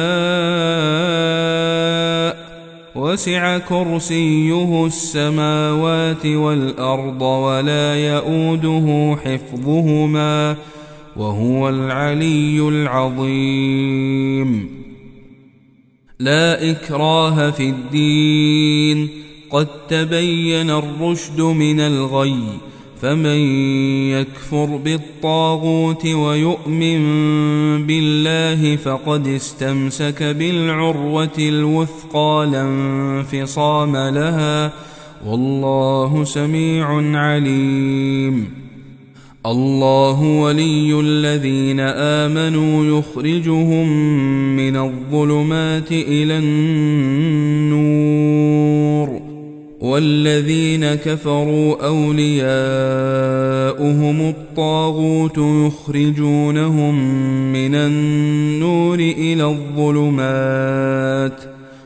شاء وسع كرسيه السماوات والأرض ولا يؤوده حفظهما وهو العلي العظيم. لا إكراه في الدين قد تبين الرشد من الغي فمن يكفر بالطاغوت ويؤمن بالله فقد استمسك بالعروة الوثقى لا انفصام لها والله سميع عليم. الله ولي الذين آمنوا يخرجهم من الظلمات إلى النور والذين كفروا أولياؤهم الطاغوت يخرجونهم من النور إلى الظلمات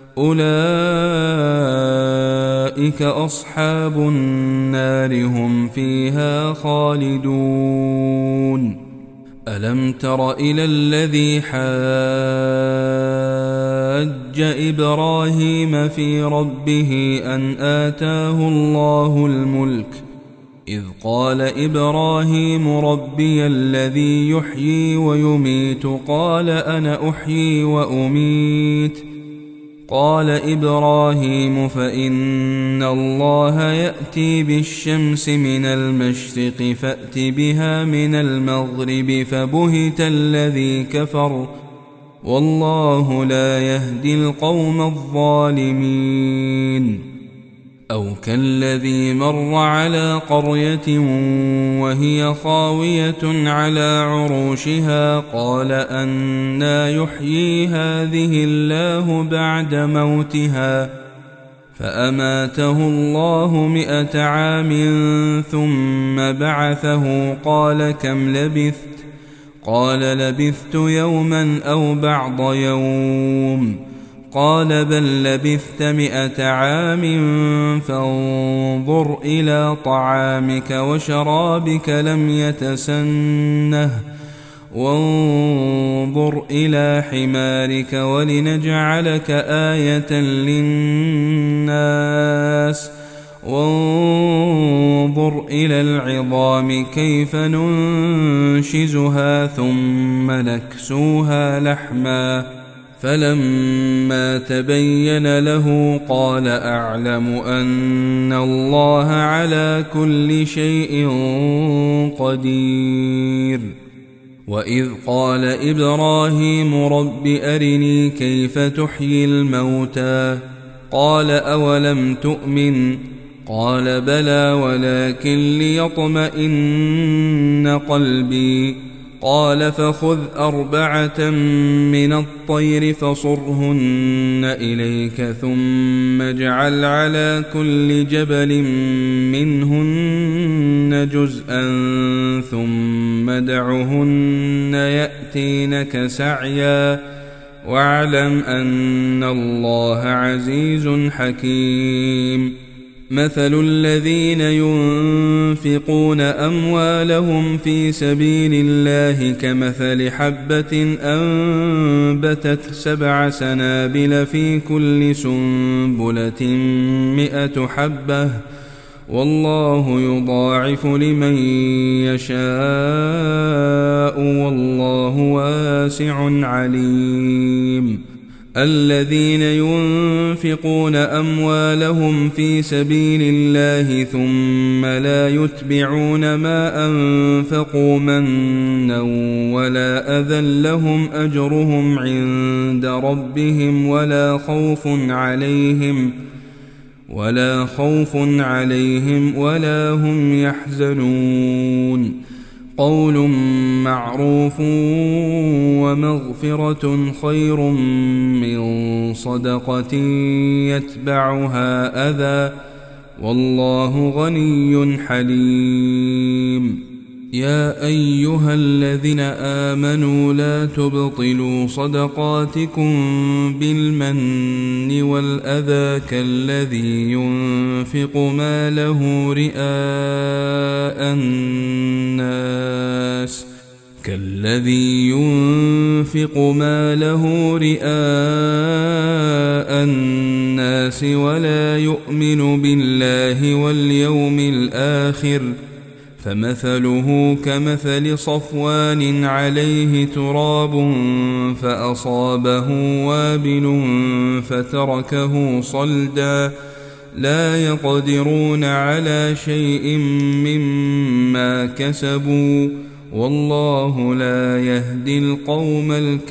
أولئك أصحاب النار هم فيها خالدون. ألم تر إلى الذي حاج إبراهيم في ربه أن آتاه الله الملك إذ قال إبراهيم ربي الذي يحيي ويميت قال أنا أحيي وأميت قال إبراهيم فإن الله يأتي بالشمس من المشرق فأت بها من المغرب فبهت الذي كفر والله لا يهدي القوم الظالمين. أو كالذي مر على قرية وهي خاوية على عروشها قال أنى يحيي هذه الله بعد موتها فأماته الله مئة عام ثم بعثه قال كم لبثت قال لبثت يوما أو بعض يوم قال بل لبثت مئة عام فانظر إلى طعامك وشرابك لم يتسنه وانظر إلى حمارك ولنجعلك آية للناس وانظر إلى العظام كيف ننشزها ثم نكسوها لحما فلما تبين له قال أعلم أن الله على كل شيء قدير. وإذ قال إبراهيم رب أرني كيف تحيي الموتى قال أولم تؤمن قال بلى ولكن ليطمئن قلبي قال فخذ أربعة من الطير فصرهن إليك ثم اجعل على كل جبل منهن جزءا ثم ادعهن يأتينك سعيا واعلم أن الله عزيز حكيم. مثل الذين ينفقون أموالهم في سبيل الله كمثل حبة أنبتت سبع سنابل في كل سنبلة مئة حبة والله يضاعف لمن يشاء والله واسع عليم. الذين ينفقون أموالهم في سبيل الله ثم لا يتبعون ما أنفقوا منا ولا أذى لهم أجرهم عند ربهم ولا خوف عليهم ولا خوف عليهم ولا هم يحزنون. قول معروف ومغفرة خير من صدقة يتبعها أذى والله غني حليم. يا أيها الذين آمنوا لا تبطلوا صدقاتكم بالمن والأذى كالذي ينفق ماله رئاء الناس كالذي ينفق ماله رئاء الناس ولا يؤمن بالله واليوم الآخر فمثله كمثل صفوان عليه تراب فأصابه وابل فتركه صلدا لا يقدرون على شيء مما كسبوا والله لا يهدي القوم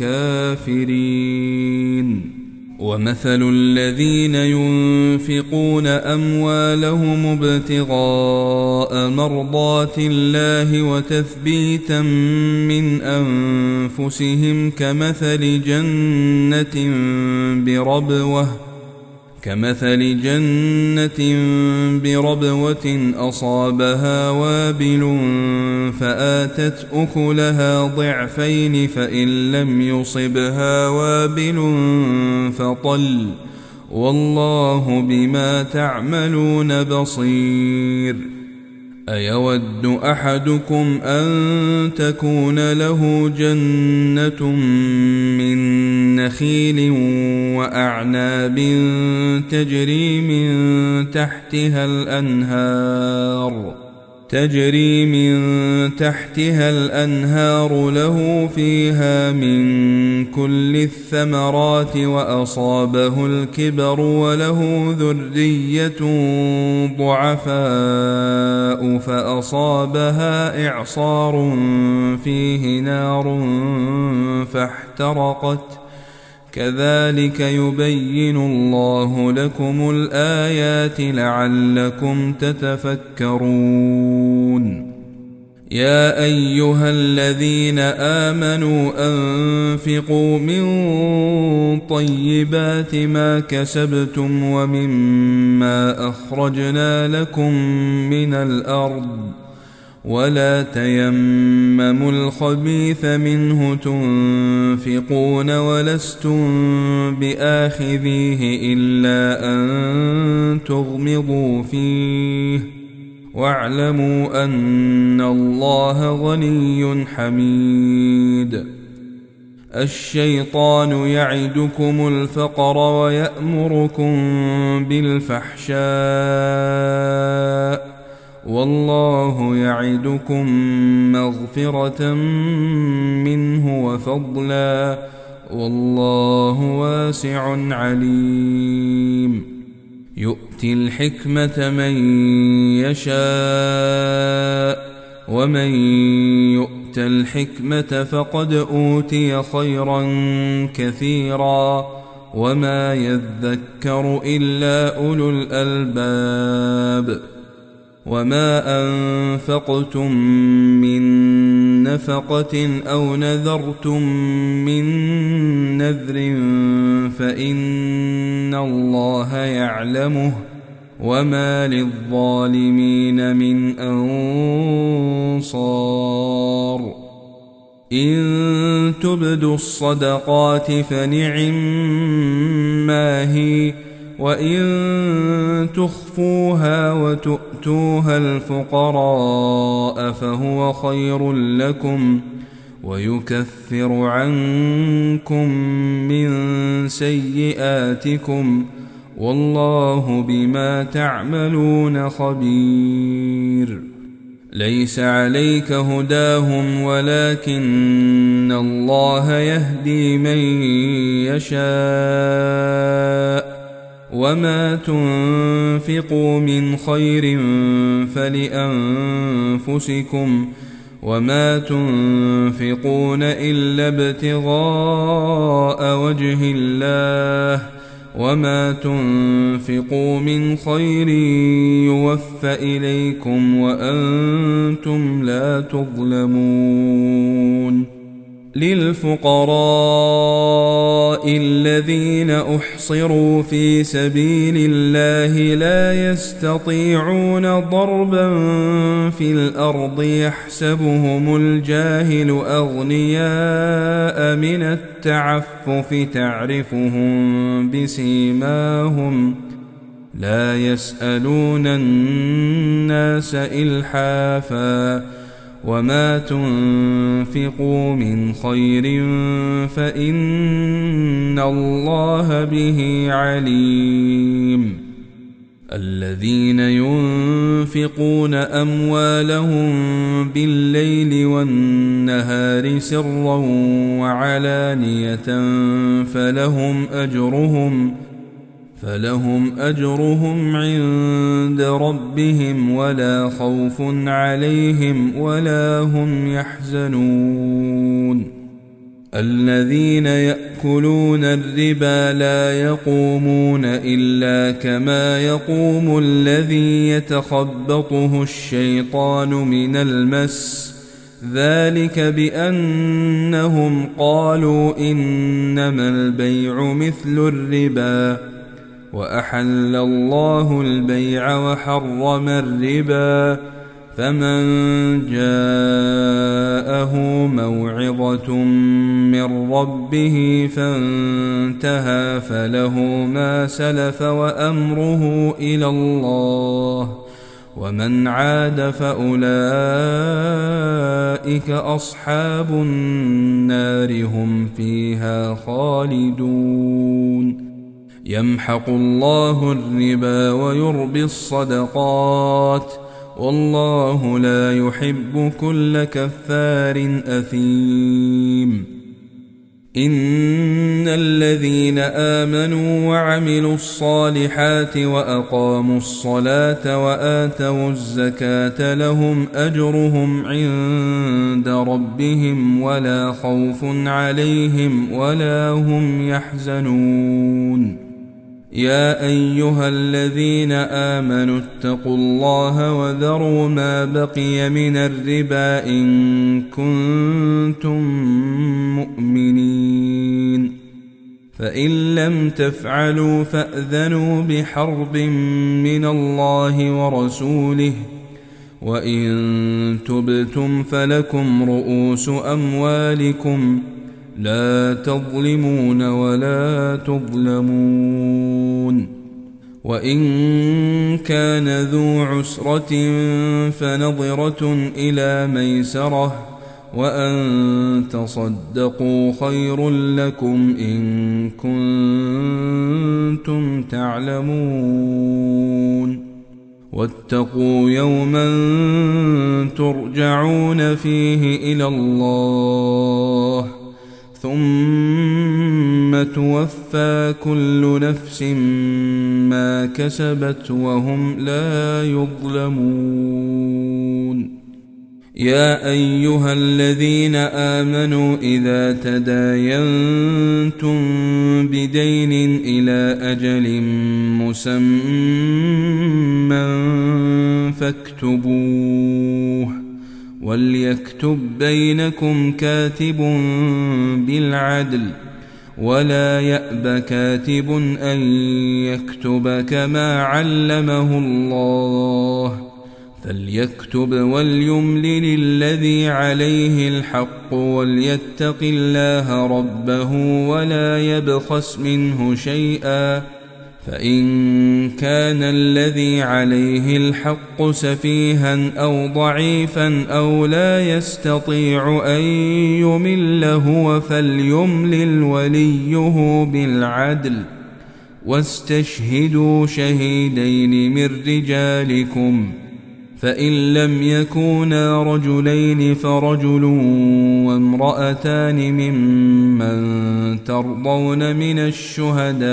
الكافرين. ومثل الذين ينفقون أموالهم ابتغاء مرضات الله وتثبيتا من أنفسهم كمثل جنة بربوة كمثل جنة بربوة أصابها وابل فآتت أكلها ضعفين فإن لم يصبها وابل فطل والله بما تعملون بصير. أيود أحدكم أن تكون له جنة من نخيل وأعناب تجري من تحتها الأنهار تجري من تحتها الأنهار له فيها من كل الثمرات وأصابه الكبر وله ذرية ضعفاء فأصابها إعصار فيه نار فاحترقت كذلك يبين الله لكم الآيات لعلكم تتفكرون يا أيها الذين آمنوا أنفقوا من طيبات ما كسبتم ومما أخرجنا لكم من الأرض ولا تيمموا الخبيث منه تنفقون ولستم بآخذيه إلا أن تغمضوا فيه واعلموا أن الله غني حميد الشيطان يعدكم الفقر ويأمركم بالفحشاء والله يعدكم مغفرة منه وفضلا والله واسع عليم يؤتي الحكمة من يشاء ومن يؤت الحكمة فقد أوتي خيرا كثيرا وما يذكر إلا أولو الألباب وما أنفقتم من نفقة أو نذرتم من نذر فإن الله يعلمه وما للظالمين من أنصار إن تبدوا الصدقات فنعما هي وإن تخفوها وتؤتوها الفقراء فهو خير لكم ويكفر عنكم من سيئاتكم والله بما تعملون خبير ليس عليك هداهم ولكن الله يهدي من يشاء وما تنفقوا من خير فلأنفسكم وما تنفقون إلا ابتغاء وجه الله وما تنفقوا من خير يوفى إليكم وأنتم لا تظلمون للفقراء الذين أحصروا في سبيل الله لا يستطيعون ضربا في الأرض يحسبهم الجاهل أغنياء من التعفف تعرفهم بسيماهم لا يسألون الناس إلحافا وما تنفقوا من خير فإن الله به عليم الذين ينفقون أموالهم بالليل والنهار سرا وعلانية فلهم أجرهم فلهم أجرهم عند ربهم ولا خوف عليهم ولا هم يحزنون الذين يأكلون الربا لا يقومون إلا كما يقوم الذي يتخبطه الشيطان من المس ذلك بأنهم قالوا إنما البيع مثل الربا وأحل الله البيع وحرم الربا فمن جاءه موعظة من ربه فانتهى فله ما سلف وأمره إلى الله ومن عاد فأولئك أصحاب النار هم فيها خالدون يمحق الله الربا ويربي الصدقات والله لا يحب كل كفار أثيم. إن الذين آمنوا وعملوا الصالحات وأقاموا الصلاة وآتوا الزكاة لهم أجرهم عند ربهم ولا خوف عليهم ولا هم يحزنون. يا أيها الذين آمنوا اتقوا الله وذروا ما بقي من الربا إن كنتم مؤمنين، فإن لم تفعلوا فأذنوا بحرب من الله ورسوله، وإن تبتم فلكم رؤوس أموالكم لا تظلمون ولا تظلمون. وإن كان ذو عسرة فنظرة إلى ميسرة، وأن تصدقوا خير لكم إن كنتم تعلمون. واتقوا يوما ترجعون فيه إلى الله ثم توفى كل نفس ما كسبت وهم لا يظلمون. يا أيها الذين آمنوا إذا تداينتم بدين إلى أجل مسمى فاكتبوه، وليكتب بينكم كاتب بالعدل، ولا يأب كاتب أن يكتب كما علمه الله، فليكتب وليملل الذي عليه الحق وليتق الله ربه ولا يبخس منه شيئا، فإن كان الذي عليه الحق سفيها أو ضعيفا أو لا يستطيع أن يمل هو فليملل وليه بالعدل، واستشهدوا شهيدين من رجالكم، فإن لم يكونا رجلين فرجل وامرأتان ممن ترضون من الشهداء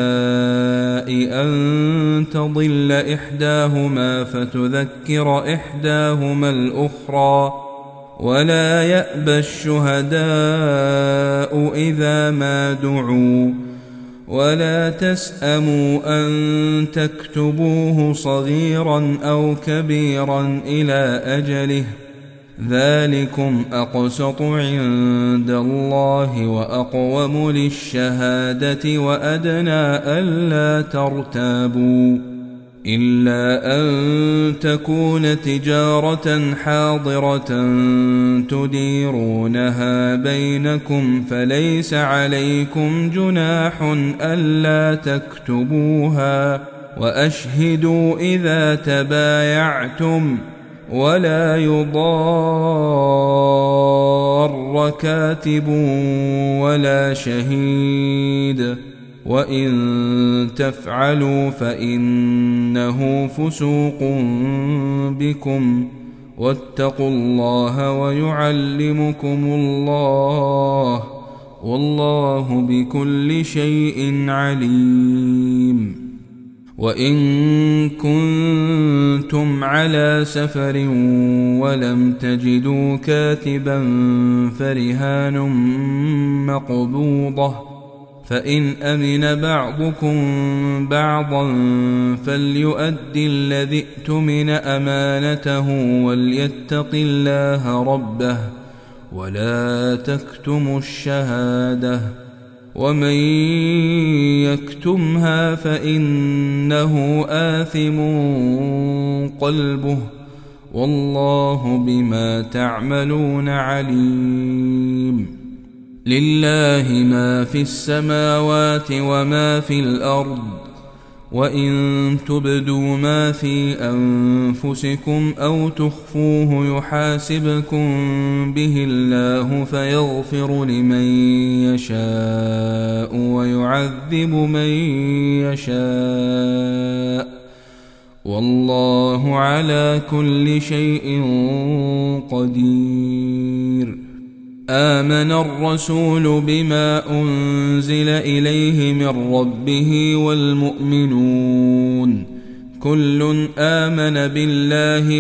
أن تضل إحداهما فتذكر إحداهما الأخرى، ولا يأبى الشهداء إذا ما دعوا، ولا تسأموا أن تكتبوه صغيرا أو كبيرا إلى أجله، ذلكم أقسط عند الله وأقوم للشهادة وأدنى ألا ترتابوا، إلا أن تكون تجارة حاضرة تديرونها بينكم فليس عليكم جناح ألا تكتبوها، وأشهدوا إذا تبايعتم، ولا يضار كاتب ولا شهيد، وإن تفعلوا فإنه فسوق بكم، واتقوا الله ويعلمكم الله، والله بكل شيء عليم. وإن كنتم على سفر ولم تجدوا كاتبا فرهان مقبوضة، فإن أمن بعضكم بعضا فليؤدي الذي ائتمن أمانته وليتق الله ربه، ولا تكتموا الشهادة، ومن يكتمها فإنه آثم قلبه، والله بما تعملون عليم. لله ما في السماوات وما في الأرض، وإن تبدوا ما في أنفسكم أو تخفوه يحاسبكم به الله فيغفر لمن يشاء ويعذب من يشاء، والله على كل شيء قدير. آمن الرسول بما أنزل إليه من ربه والمؤمنون كل آمن بالله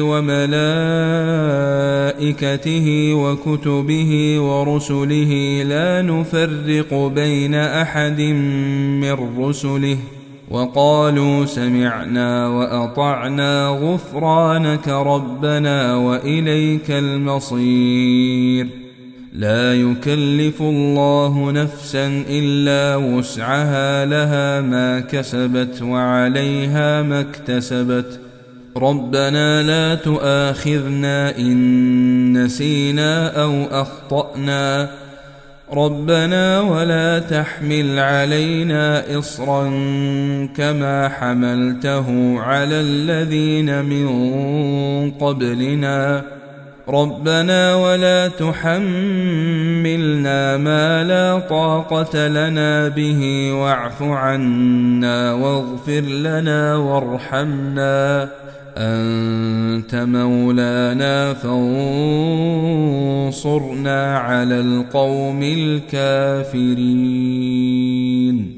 وملائكته وكتبه ورسله لا نفرق بين أحد من رسله وقالوا سمعنا وأطعنا غفرانك ربنا وإليك المصير. لا يكلف الله نفسا إلا وسعها لها ما كسبت وعليها ما اكتسبت ربنا لا تؤاخذنا إن نسينا أو أخطأنا ربنا ولا تحمل علينا إصرا كما حملته على الذين من قبلنا ربنا ولا تحملنا ما لا طاقة لنا به واعف عنا واغفر لنا وارحمنا أنت مولانا فانصرنا على القوم الكافرين.